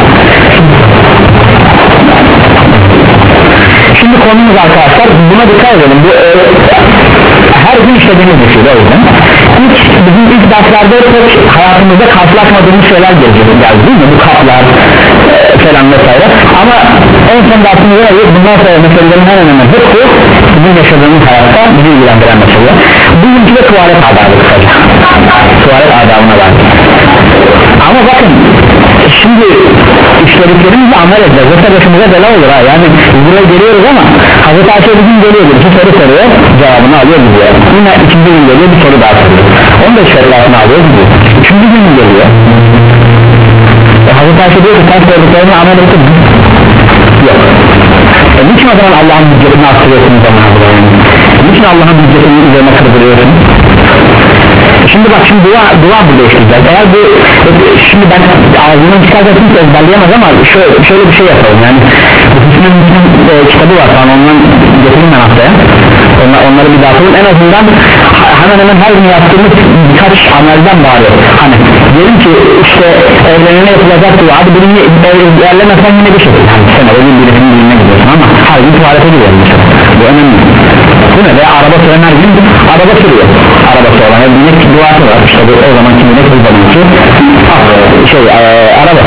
Şimdi konumuz arkadaşlar. Buna dikkat edelim. Bu e, her gün işlediğimiz bir şey o yüzden. İlk, bizim ilk derslerde pek hayatımızda karşılaşmadığımız şeyler geldi değil mi? Bu kaplar e, falan vesaire. Ama en son dersimizde arıyoruz. Bundan sonra meselelerin en önemli hepsi bizim yaşadığımız hayatta bizi ilgilendiren mesele. Bugünkü de tuvalet adabı kısaca. Tuvalet adabına var. Ama bakın şimdi işlediklerimizle amel edeceğiz. Yoksa başımıza bela olur ha. Yani buraya geliyoruz ama Hazreti Ayşe bizim geliyor. Bir soru soruyor. Cevabını alıyor gidiyor. Yine ikinci gün geliyor bir soru daha soruyor. Onu da şeriatını alıyor gidiyor. Üçüncü gün geliyor. E, Hazreti Ayşe diyor ki sen sorduklarını amel ettin mi? Yok. E, niçin o zaman Allah'ın hüccetini arttırıyorsunuz zaman yani? Niçin Allah'ın hüccetini üzerine kırdırıyorsunuz? Şimdi bak şimdi dua, dua burada işleyeceğiz. Eğer bu şimdi ben ağzından çıkartırsın ezberleyemez ama şöyle, şöyle bir şey yapalım yani Hüsnü'nün e, kitabı var falan ondan getireyim ben haftaya Onlar, onları bir dağıtalım en azından hemen hemen her gün yaptığımız birkaç amelden bari hani diyelim ki işte evlenene yapılacak dua hadi bunu yerlemezsen yine bir şey yani sen öyle bir birisinin dinine gidiyorsun ama her gün tuvalete gidiyorsun mesela bu önemli bu ne veya araba süren her gün araba sürüyor arabası olan yani binek duası var işte bu o zamanki binek bu zamanki şey e, araba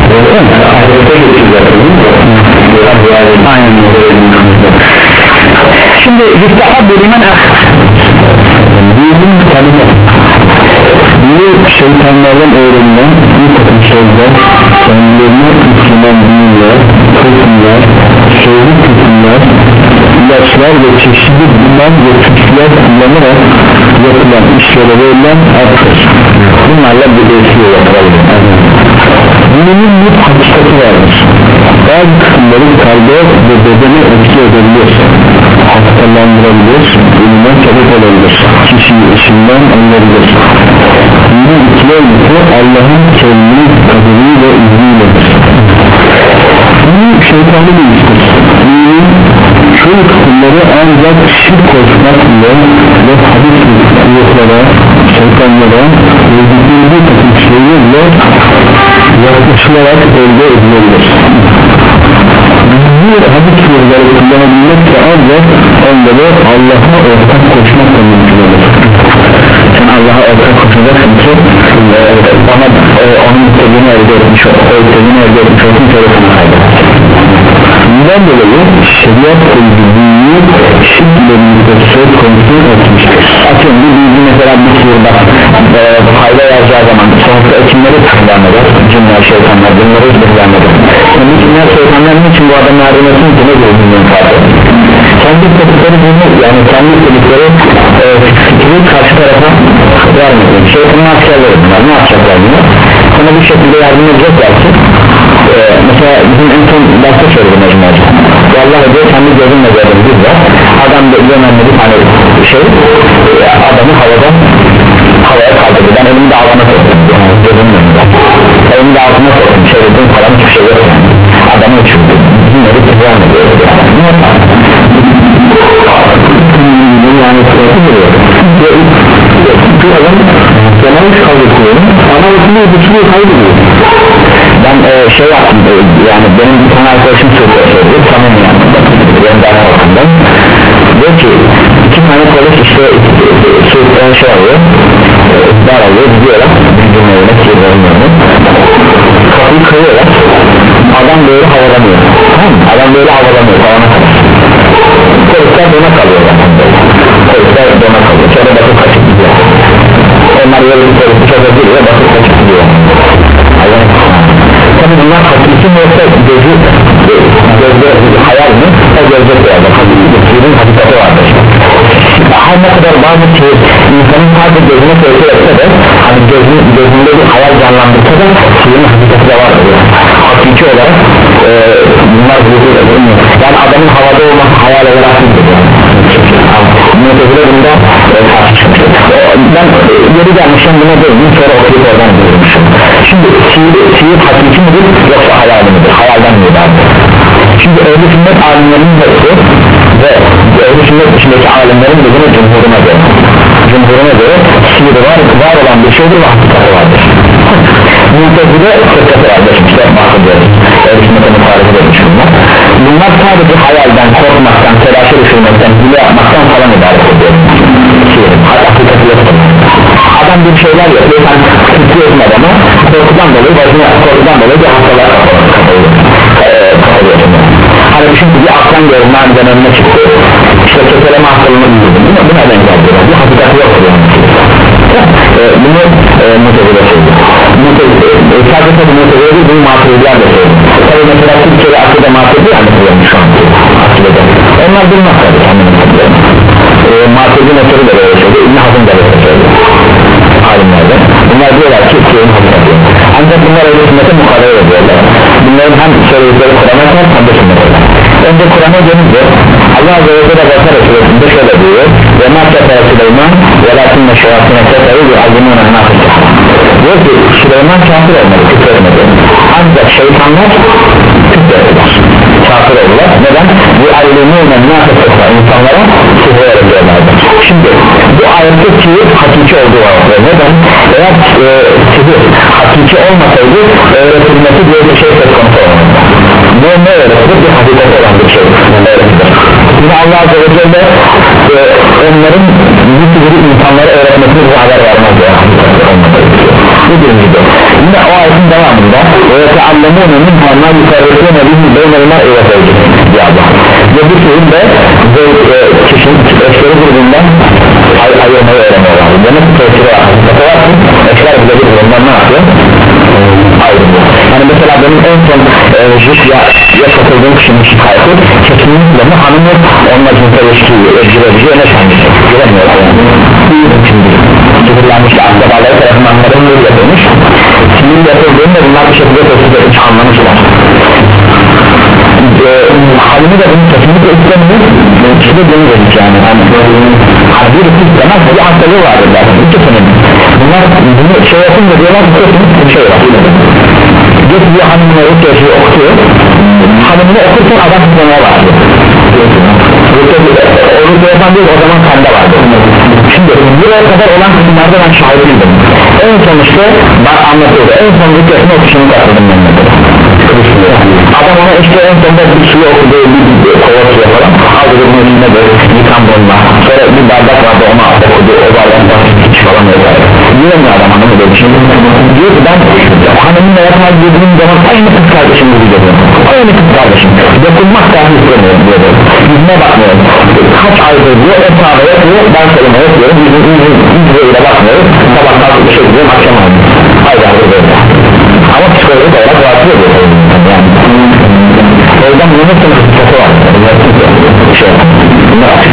aynen şimdi yüstahab bölümen dinin tanımı bu şeytanlardan öğrenilen bir takım sözler kendilerine Müslüman dinler kısımlar sözlü kısımlar ilaçlar ve çeşitli bilen ve tüksüler kullanarak yapılan işlere verilen artır bunlarla bir değişiyor yapalım dinin bir hakikati vardır bazı kısımları kalbe ve bedene etki edebilir hastalandırabilir ölüme sebep olabilir kişiyi işinden alınabilir dinin ikileymesi Allah'ın kendini kaderi ve izniyledir bu şeytanı değiştir dinin çoğu kısımları ancak şirk koşmak ile ve hadis ruhlara şeytanlara öldükleri bir takım şeylerle yaklaşılarak elde edilebilir bu hadis ruhları kullanabilmek de ancak onları Allah'a ortak koşmakla mümkün olur sen Allah'a ortak koşacaksın ki e, bana e, onun istediğini elde etmiş o istediğini elde etmiş olsun telefonu kaybeder bundan dolayı şeriat bildiğini şirklerimizde söz konusu etmiştir atıyorum bir bilgi mesela bir sürüda e, fayda yazacağı zaman sonuçta ekinleri tıklanmadır cinler şeytanlar bunları tıklanmadır yani cinler şeytanlar için bu adam yardım etsin ki ne gördüğünün farkı kendi istedikleri bunu yani kendi istedikleri e, fikri karşı tarafa vermedi şeytanın askerleri bunlar ne yapacaklar bunu sana bir şekilde yardım edecekler ki e, mesela bizim en son derste söyledim mecmuacı vallahi diyor kendi gözümle gördüm bir var adam da önemli bir tane şey e, adamı havadan havaya kaldırdı ben elimi de altına soktum yani gözümün önünde elimi de altına soktum çevirdim falan hiçbir şey yok yani adamı uçurdu dinleri kızarım ediyor yani sırası duruyor bu adam genelmiş kaldırıyorum ama uçunu uçunu kaybediyor ben e, şey yaptım e, yani benim bir tane arkadaşım söyledi tamam yani benim daha ortamdan diyor ki iki tane polis işte soğuktan şey alıyor dar alıyor gidiyorlar bizim evine kirlerin önüne kapıyı kırıyorlar adam bazı sihir insanın sadece gözüne tesir etse de hani gözün, gözünde bir hayal canlandırsa da sihirin hakikati de var hakiki olarak e, bunlar bulduğuyla bulunmuyor yani adamın havada olması hayal olarak değil Mu'tezile bunda e, tartışmıştır ben e, geri gelmişim buna değilim sonra okuyup oradan bulmuşum şimdi sihir, sihir hakiki midir yoksa hayal midir hayalden midir şimdi ehl-i sünnet alimlerinin hepsi ve ehl-i sünnet içindeki alimlerin de yine cumhuruna göre cumhuruna göre sihir var, var olan bir şeydir ve hakikati vardır Mu'tezile fırkası vardır işte bahsediyoruz ehl-i sünnete mutarif edilmiş bunlar bunlar sadece hayalden, korkmaktan, telaşa düşürmekten, hile yapmaktan falan ibaret ediyor sihirin, hakikati yoktur adam bir şeyler yapıyor sen tutuyorsun adamı korkudan dolayı başına korkudan dolayı bir hastalığa kapalıyorsun hani çünkü bir aslan görünmeden önüne çıktı işte keseleme hastalığını bildirdim değil mi? Bu neden geldi? Bir hakikati yoktur yani e, bunu e, Mu'tezile söylüyor Mu'tezile sadece tabi Mu'tezile değil bunu Maturidiler de söylüyor tabi mesela Türkiye'de akıda Maturidi anlatılıyor şu an akıda onlar bilmez tabi kendini e, Maturidi metodi de böyle söylüyor İbn Hazm da böyle söylüyor alimlerden bunlar diyorlar ki sihrin hakikati ancak bunlar öyle sünnete mukadele ediyorlar bunların hem söyledikleri Kur'an'a kadar hem de sünnete önce Kur'an'a gelince Allah Azze ve Celle Bakara suresinde şöyle diyor ve ma kefere Süleyman ve lakinne şevatine keferi ve azimuna nâfısı diyor ki Süleyman kafir olmadı küfretmedi ancak şeytanlar küfrettiler kafir oldular neden? bu allimûnen nâfısı insanlara sihir öğretiyorlardı şimdi bu ayette sihir hakiki olduğu var neden? eğer e, sihir hakiki olmasaydı öğretilmesi diye bir şey söz konusu olmadı ne ne öğretilir? bir hakikati olan bir şey öğretilir yine Allah Azze ve Celle e, onların bu sihiri insanlara öğretmesini bir haber vermez ya bu birincide yine o ayetin devamında ve teallemûne minhâ mâ yukarrısûne bihi beynelmâ eveteydi diye Allah ve bu sihir de e, kişinin eşleri birbirinden ay ayırmayı öğreniyorlar demek ki tesiri var eşler bile birbirinden ne yapıyor? ayrılıyor yani mesela benim en son e, ya, ya satıldığım kişinin şikayeti kesinlikle mi hanımı onunla cinse ilişkiyi evcilerici öne sanmıştır giremiyor yani şimdi sihirlenmiş akrabaları tarafından anlarım yapılmış sinir yapıldığında bunlar bir şekilde tesir etmiş anlamışlar e, halini de bunu kesinlikle istemiyor ikisi de bunu dedik yani hani bir istemez bir hastalığı vardır zaten ikisinin bunlar bunu şey yapınca diyorlar bir şey var getiriyor hanımına rütbeşi okutuyor hanımını okurken adam tutmaya başlıyor o rütbe yapan değil o zaman kanda vardı şimdi buraya kadar olan kısımlarda ben şahidiydim en sonuçta ben anlatıyordu en son rütbesini okuşunu katıldım ben adam ona işte en sonunda bir suyu okuduğu bir kova suya falan aldı bunun üstüne de yıkan bununla sonra bir bardak vardı ona okudu o bardaktan hiç falan öyle diyemiyor adam hanımı dedi şimdi diyor ki ben hanımınla yapmaz dediğim zaman aynı kız kardeşim gibi geliyorum aynı kız kardeşim dokunmak dahi istemiyorum diyor yüzüne bakmıyorum kaç aydır diyor o sahada yapıyor ben kelime yapıyorum yüzüne bakmıyorum sabah kalkıp bir şey diyorum akşam aldım aydardır böyle ama psikolojik olarak rahatsız ediyor yani o yüzden bunun sınıf sıkıntı var şey bunlar açık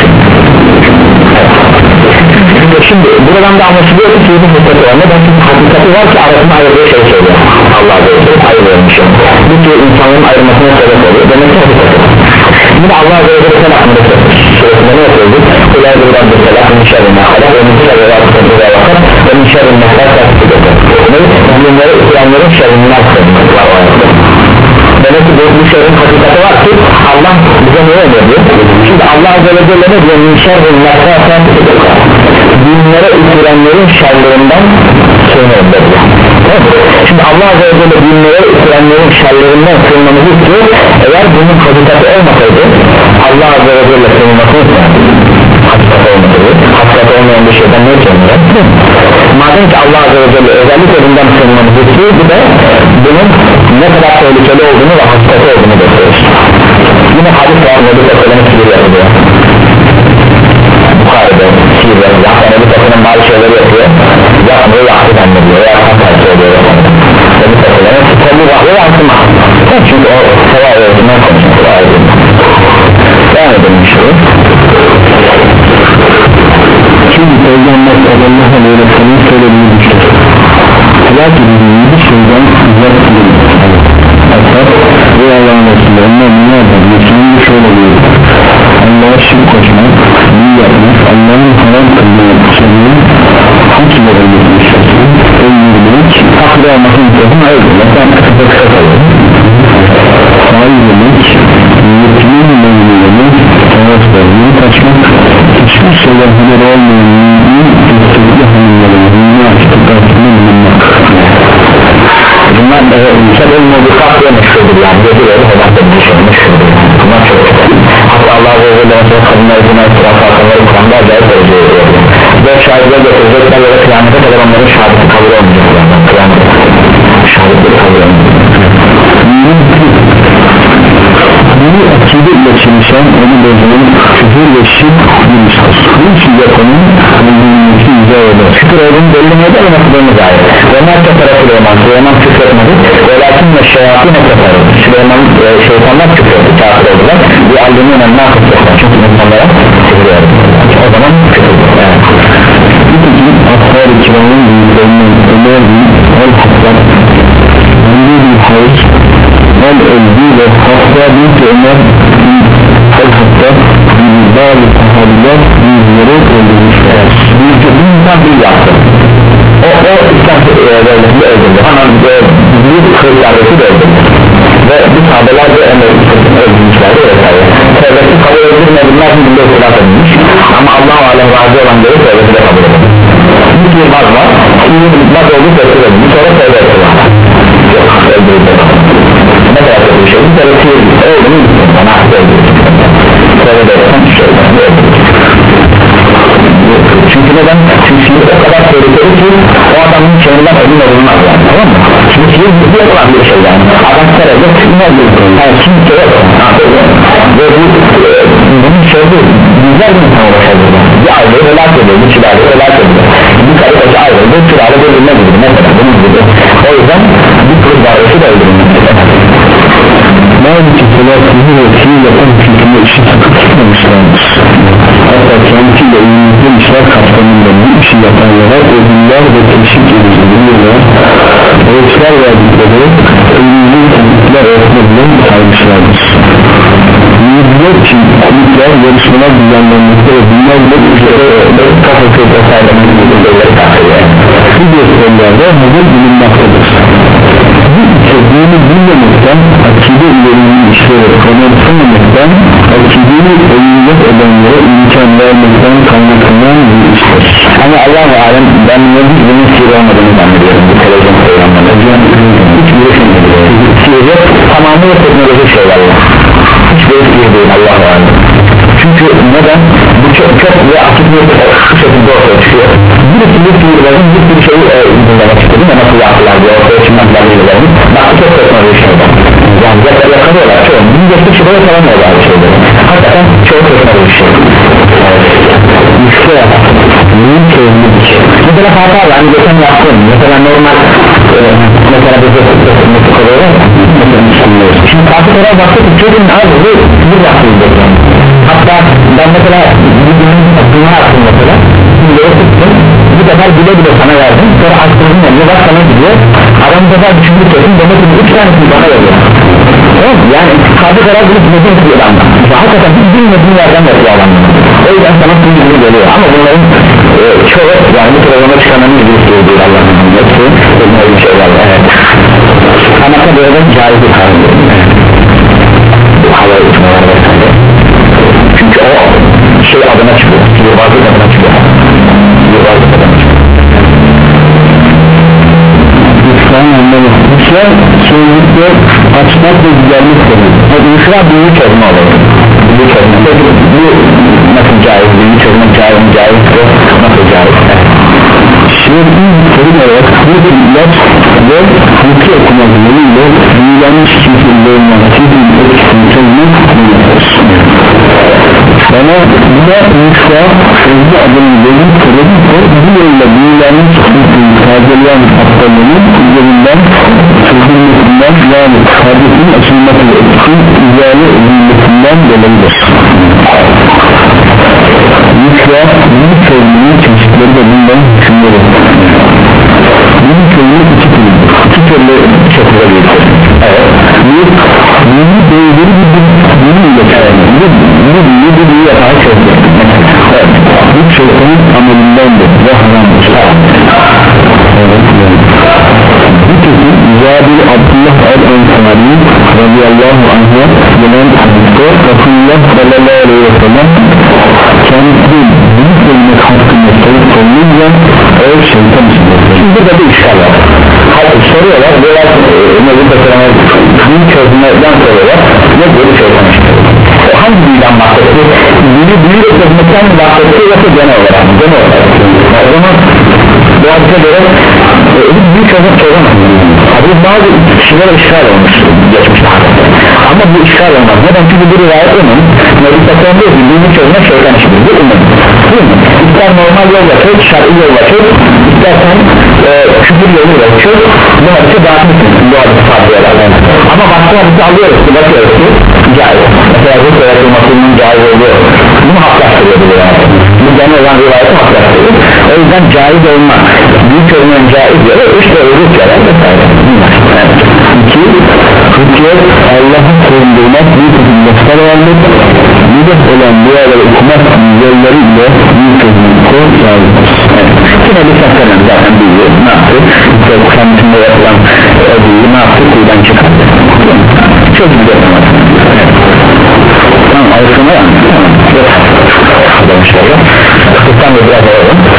şimdi buradan da anlaşılıyor ki sihrin hücceti var neden çünkü hakikati var ki arasında ayırdığı şey söylüyor Allah'a göre ayırıyormuş bu ki insanların ayrılmasına sebep oluyor demek ki hakikati yine Allah'a göre bir sen hakkında süresinde ne yapıyordu Kulâ bir Rabbi Selah min şerrine halak ve min şerrine vakıfı ve vakıf ve min şerrine vakıfı ve vakıf bunları İslamların şerrinden var o ayette demek ki bu şerrin hakikati var ki Allah bize ne öğretiyor şimdi Allah Azze ve Celle ne diyor min şerrine vakıfı dinlere üfürenlerin şerlerinden sığınırdı şimdi Allah Azze ve Celle dinlere üfürenlerin şerlerinden sığınmamızı istiyor eğer bunun hakikati olmasaydı Allah Azze ve Celle sığınmasını istiyordu hakikati olmasaydı hakikati olmayan bir şeyden ne istiyordu madem ki Allah Azze ve Celle özellikle bundan sığınmamızı istiyor bu da bunun ne kadar tehlikeli olduğunu ve hakikati olduğunu gösterir yine hadis var Nebi Tasarım'ı sihir yapılıyor Bukhari'de sihir yapılıyor hatta Nebi Tasarım bazı şeyleri yapıyor yapmıyor yakıt anlıyor veya hakikati söylüyor Nebi Tasarım'ın tutarlı vahyo yansıma çünkü o teva öğretinden konuşmak devam edelim şimdi şimdi Muhammed sallallahu aleyhi ve sellem söylediği bir şey helak edildiği bir şeyden uzak durun hatta bu Allah'ın Resulü onlar dünyada Müslümanı şöyle diyor Allah'a şirk koşmak iyi yapmak Allah'ın haram kıldığı şeyleri hak ile öldürmüşler öldürmek haklı olmasın sözünü öldürmek ben kısa kısa kalıyorum faiz yemek yetinin mevliyemek savaş vermeyi kaçmak hiçbir şeyden haberi olmayan mümin istekli hanımların dünya açıklık karşısında bulunmak bunlar insan olmadığı farklı meşhurdur yani yedileri helak edilmiş meşhurdur bunlar çok hatta Allah ve Allah'a kadınlar izine itiraf hakkında İkram'da acayip derece ediyor dört şahitler getirecekler ve kıyamete kadar onların şahidi kabul olmayacaklar kıyamete şahitleri kabul olmayacaklar bunu akide ile çalışan onu bozulan küfür ve şirk bir iştir bu için yapanın öldürülmesi izah eder şükür olduğunu belli mi eder nasılığını dair onlar teferat Süleyman Süleyman küfretmedi ve lakin ve şeyatine teferat Süleyman e, şeytanlar küfretti kafir oldular bu allimin önüne akıttılar çünkü insanlara küfür o zaman küfür evet. Nitekim Ashab-ı Kiram'ın büyüklerinden Ömer bin El-Hattab Ömer bin Hayr El-Elbi ve Hafsa bin Ömer bin El-Hattab gibi bazı sahabiler yüzleri öldürmüşler büyüklerinden bir yaptı o, o İslam devletinde öldürdü hemen büyük kırıklardaki de öldürdü ve bu sahabeler de Ömer'in öldürmüşlerdi vesaire devleti kabul edilmediler şimdi ıslah edilmiş ama Allah-u Alem razı olan göre devleti de kabul edilmiş bir yılmaz var iyi bir yılmaz olduğu tesir edilmiş sonra tevbe ediyorlar yok öldürüldü ne kadar bir şey bir devleti öldürüldü bana hasta öldürüldü tevbe ediyorsan bir şey çünkü neden? Çünkü sihir o kadar tehlikeli ki o adamın kendinden ölüm olunmaz yani tamam mı? Çünkü sihir ciddi olan bir şey yani adam sarayda ne olur? Yani kimse yok ve bu bunun şeyde güzel bir insan ulaşabilir bir aileyi helak ediyor, bir çileyi helak ediyor bir karı koca ayrıldı, bir çileyi öldürme gibi mesela bunun gibi o yüzden bir kız varlığı da öldürülmesi Maalesef selatını ve fiil yapan hükümü işi sıkı tutmamışlardır hatta kendisiyle ünlü işler kapsamında bu işi yapanlara ödüller ve teşvik edilirler ölçüler verdikleri ünlü kulüpler öğretmediler saymışlardır yüzler için kulüpler yarışmalar düzenlenmekte ve bunlar bile ücrete kafası tasarlamak gibi şeyleri kapsıyor bu gösterilerde hazır bulunmaktadır bu içeriğini bilmemekten akide ilerinin işleri kanıtlanmamaktan akideyi ölümlük edenlere imkan vermekten kaynaklanan bir işler ama Allah-u Alem ben bunun sihir olmadığını zannediyorum bu televizyon programlarında hiçbir şey değil sihir tamamıyla teknolojik şeyler hiçbir sihir değil Allah-u Alem çünkü neden bu çok çok ve açık bir şekilde ortaya çıkıyor birisi bir sihirlerin bir sürü şeyi dinlemek istedim ama nasıl yaptılar diye ortaya çıkmaklar sihirlerin bak çok teknolojik şeyler yani yakalıyorlar çoğu bin geçtik şuraya salamıyorlar bir şeyleri hakikaten çoğu teknolojik şey işte büyük sevmek mesela hata var hani geçen yaptım mesela normal e, mesela bir mesut oluyor ya şimdi karşı taraf baktı ki çocuğun abi bu bir yaptığında hatta ben mesela bir günün aklına attım mesela şimdi o tuttum bu sefer bile bile sana verdim sonra aklımın önüne bak sana gidiyor adam bu sefer düşündü kesin demek ki üç tanesini bana veriyor evet yani karşı taraf bunu bilmediğin bir adamdan hakikaten hiç bilmediğin yerden yapıyor adamdan o yüzden sana bildiğini geliyor ama bunların e, çoğu yani bu programa çıkanların bir şey değil Allah'ın hepsi bunlar bir şey var evet ama tabi öyle caiz bir hal bu hava uçmalar vesaire çünkü o şey adına çıkıyor sihirbazlık adına çıkıyor sihirbazlık adına çıkıyor İslam anlamı İslam sözlükte açmak ve güzellik demek o İslam büyük kelime olur büyük kelime bu nasıl caiz büyük kelime caiz mi caiz nasıl caiz şiirin terim olarak bu ilaç ve hukuki okuma yoluyla büyülenmiş kimselerin sihrin etkisini çözmek bulunur bana buna İslam sözlü adını verin söylediyse bu yolla büyülenmiş kimseyi tazeleyen hastalığının üzerinden çözülmesinden yani hadisin açılması ve etkin izale edilmesinden dolayıdır İslam bu sözlüğün çeşitleri de radıyallahu anh'a gelen hadiste Resulullah sallallahu aleyhi ve sellem kendisi büyük ölmek hakkında sorup sorulunca o şeytan içindir. Şimdi burada bir işgal var. Hayır soruyorlar biraz Nebi Tasarım'a büyük çözümlerden soruyorlar ve böyle şeytan içindir. O hangi büyüden bahsetti? Büyü büyük çözümlerden mi bahsetti yoksa genel olarak mı? Genel olarak. O zaman bu hadise göre büyük çözüm çözemez. Hadis bazı kişilere işgal olmuş geçmişte hadiste. Ama bu işgal olmaz. Neden? Çünkü bir rivayet onun Nebi Tasarım diyor ki büyük çözümler şeytan içindir. Bu umum. İster normal yolla çöz, şartlı yolla çöz, istersen e, küfür yoluyla çöz, bu hadise dağıtmışsın bu hadise farklılardan. Ama başka hadise alıyoruz ki bakıyoruz ki caiz. Mesela bu yaratılmasının caiz oluyor. Bunu haklaştırıyor bu yani. Bu genel olan rivayeti haklaştırıyor. O yüzden caiz olmak, büyük ölümün caiz yolu işte ölük yarar vesaire. İki, hükümet Allah'ı korunduğundan büyük hükümletler vardır. Müddet olan duaları okumak yolları ile büyük hükümletler sağlıdır. Yine bir saklanın zaten büyüyor. Ne yaptı? Kendisinde yapılan ödüğü ne yaptı? Kuyudan çıkarttı. Çok güzel anlattı. Tamam, alışkına yani. Yok. Demişler ya. Kısıktan da biraz alalım.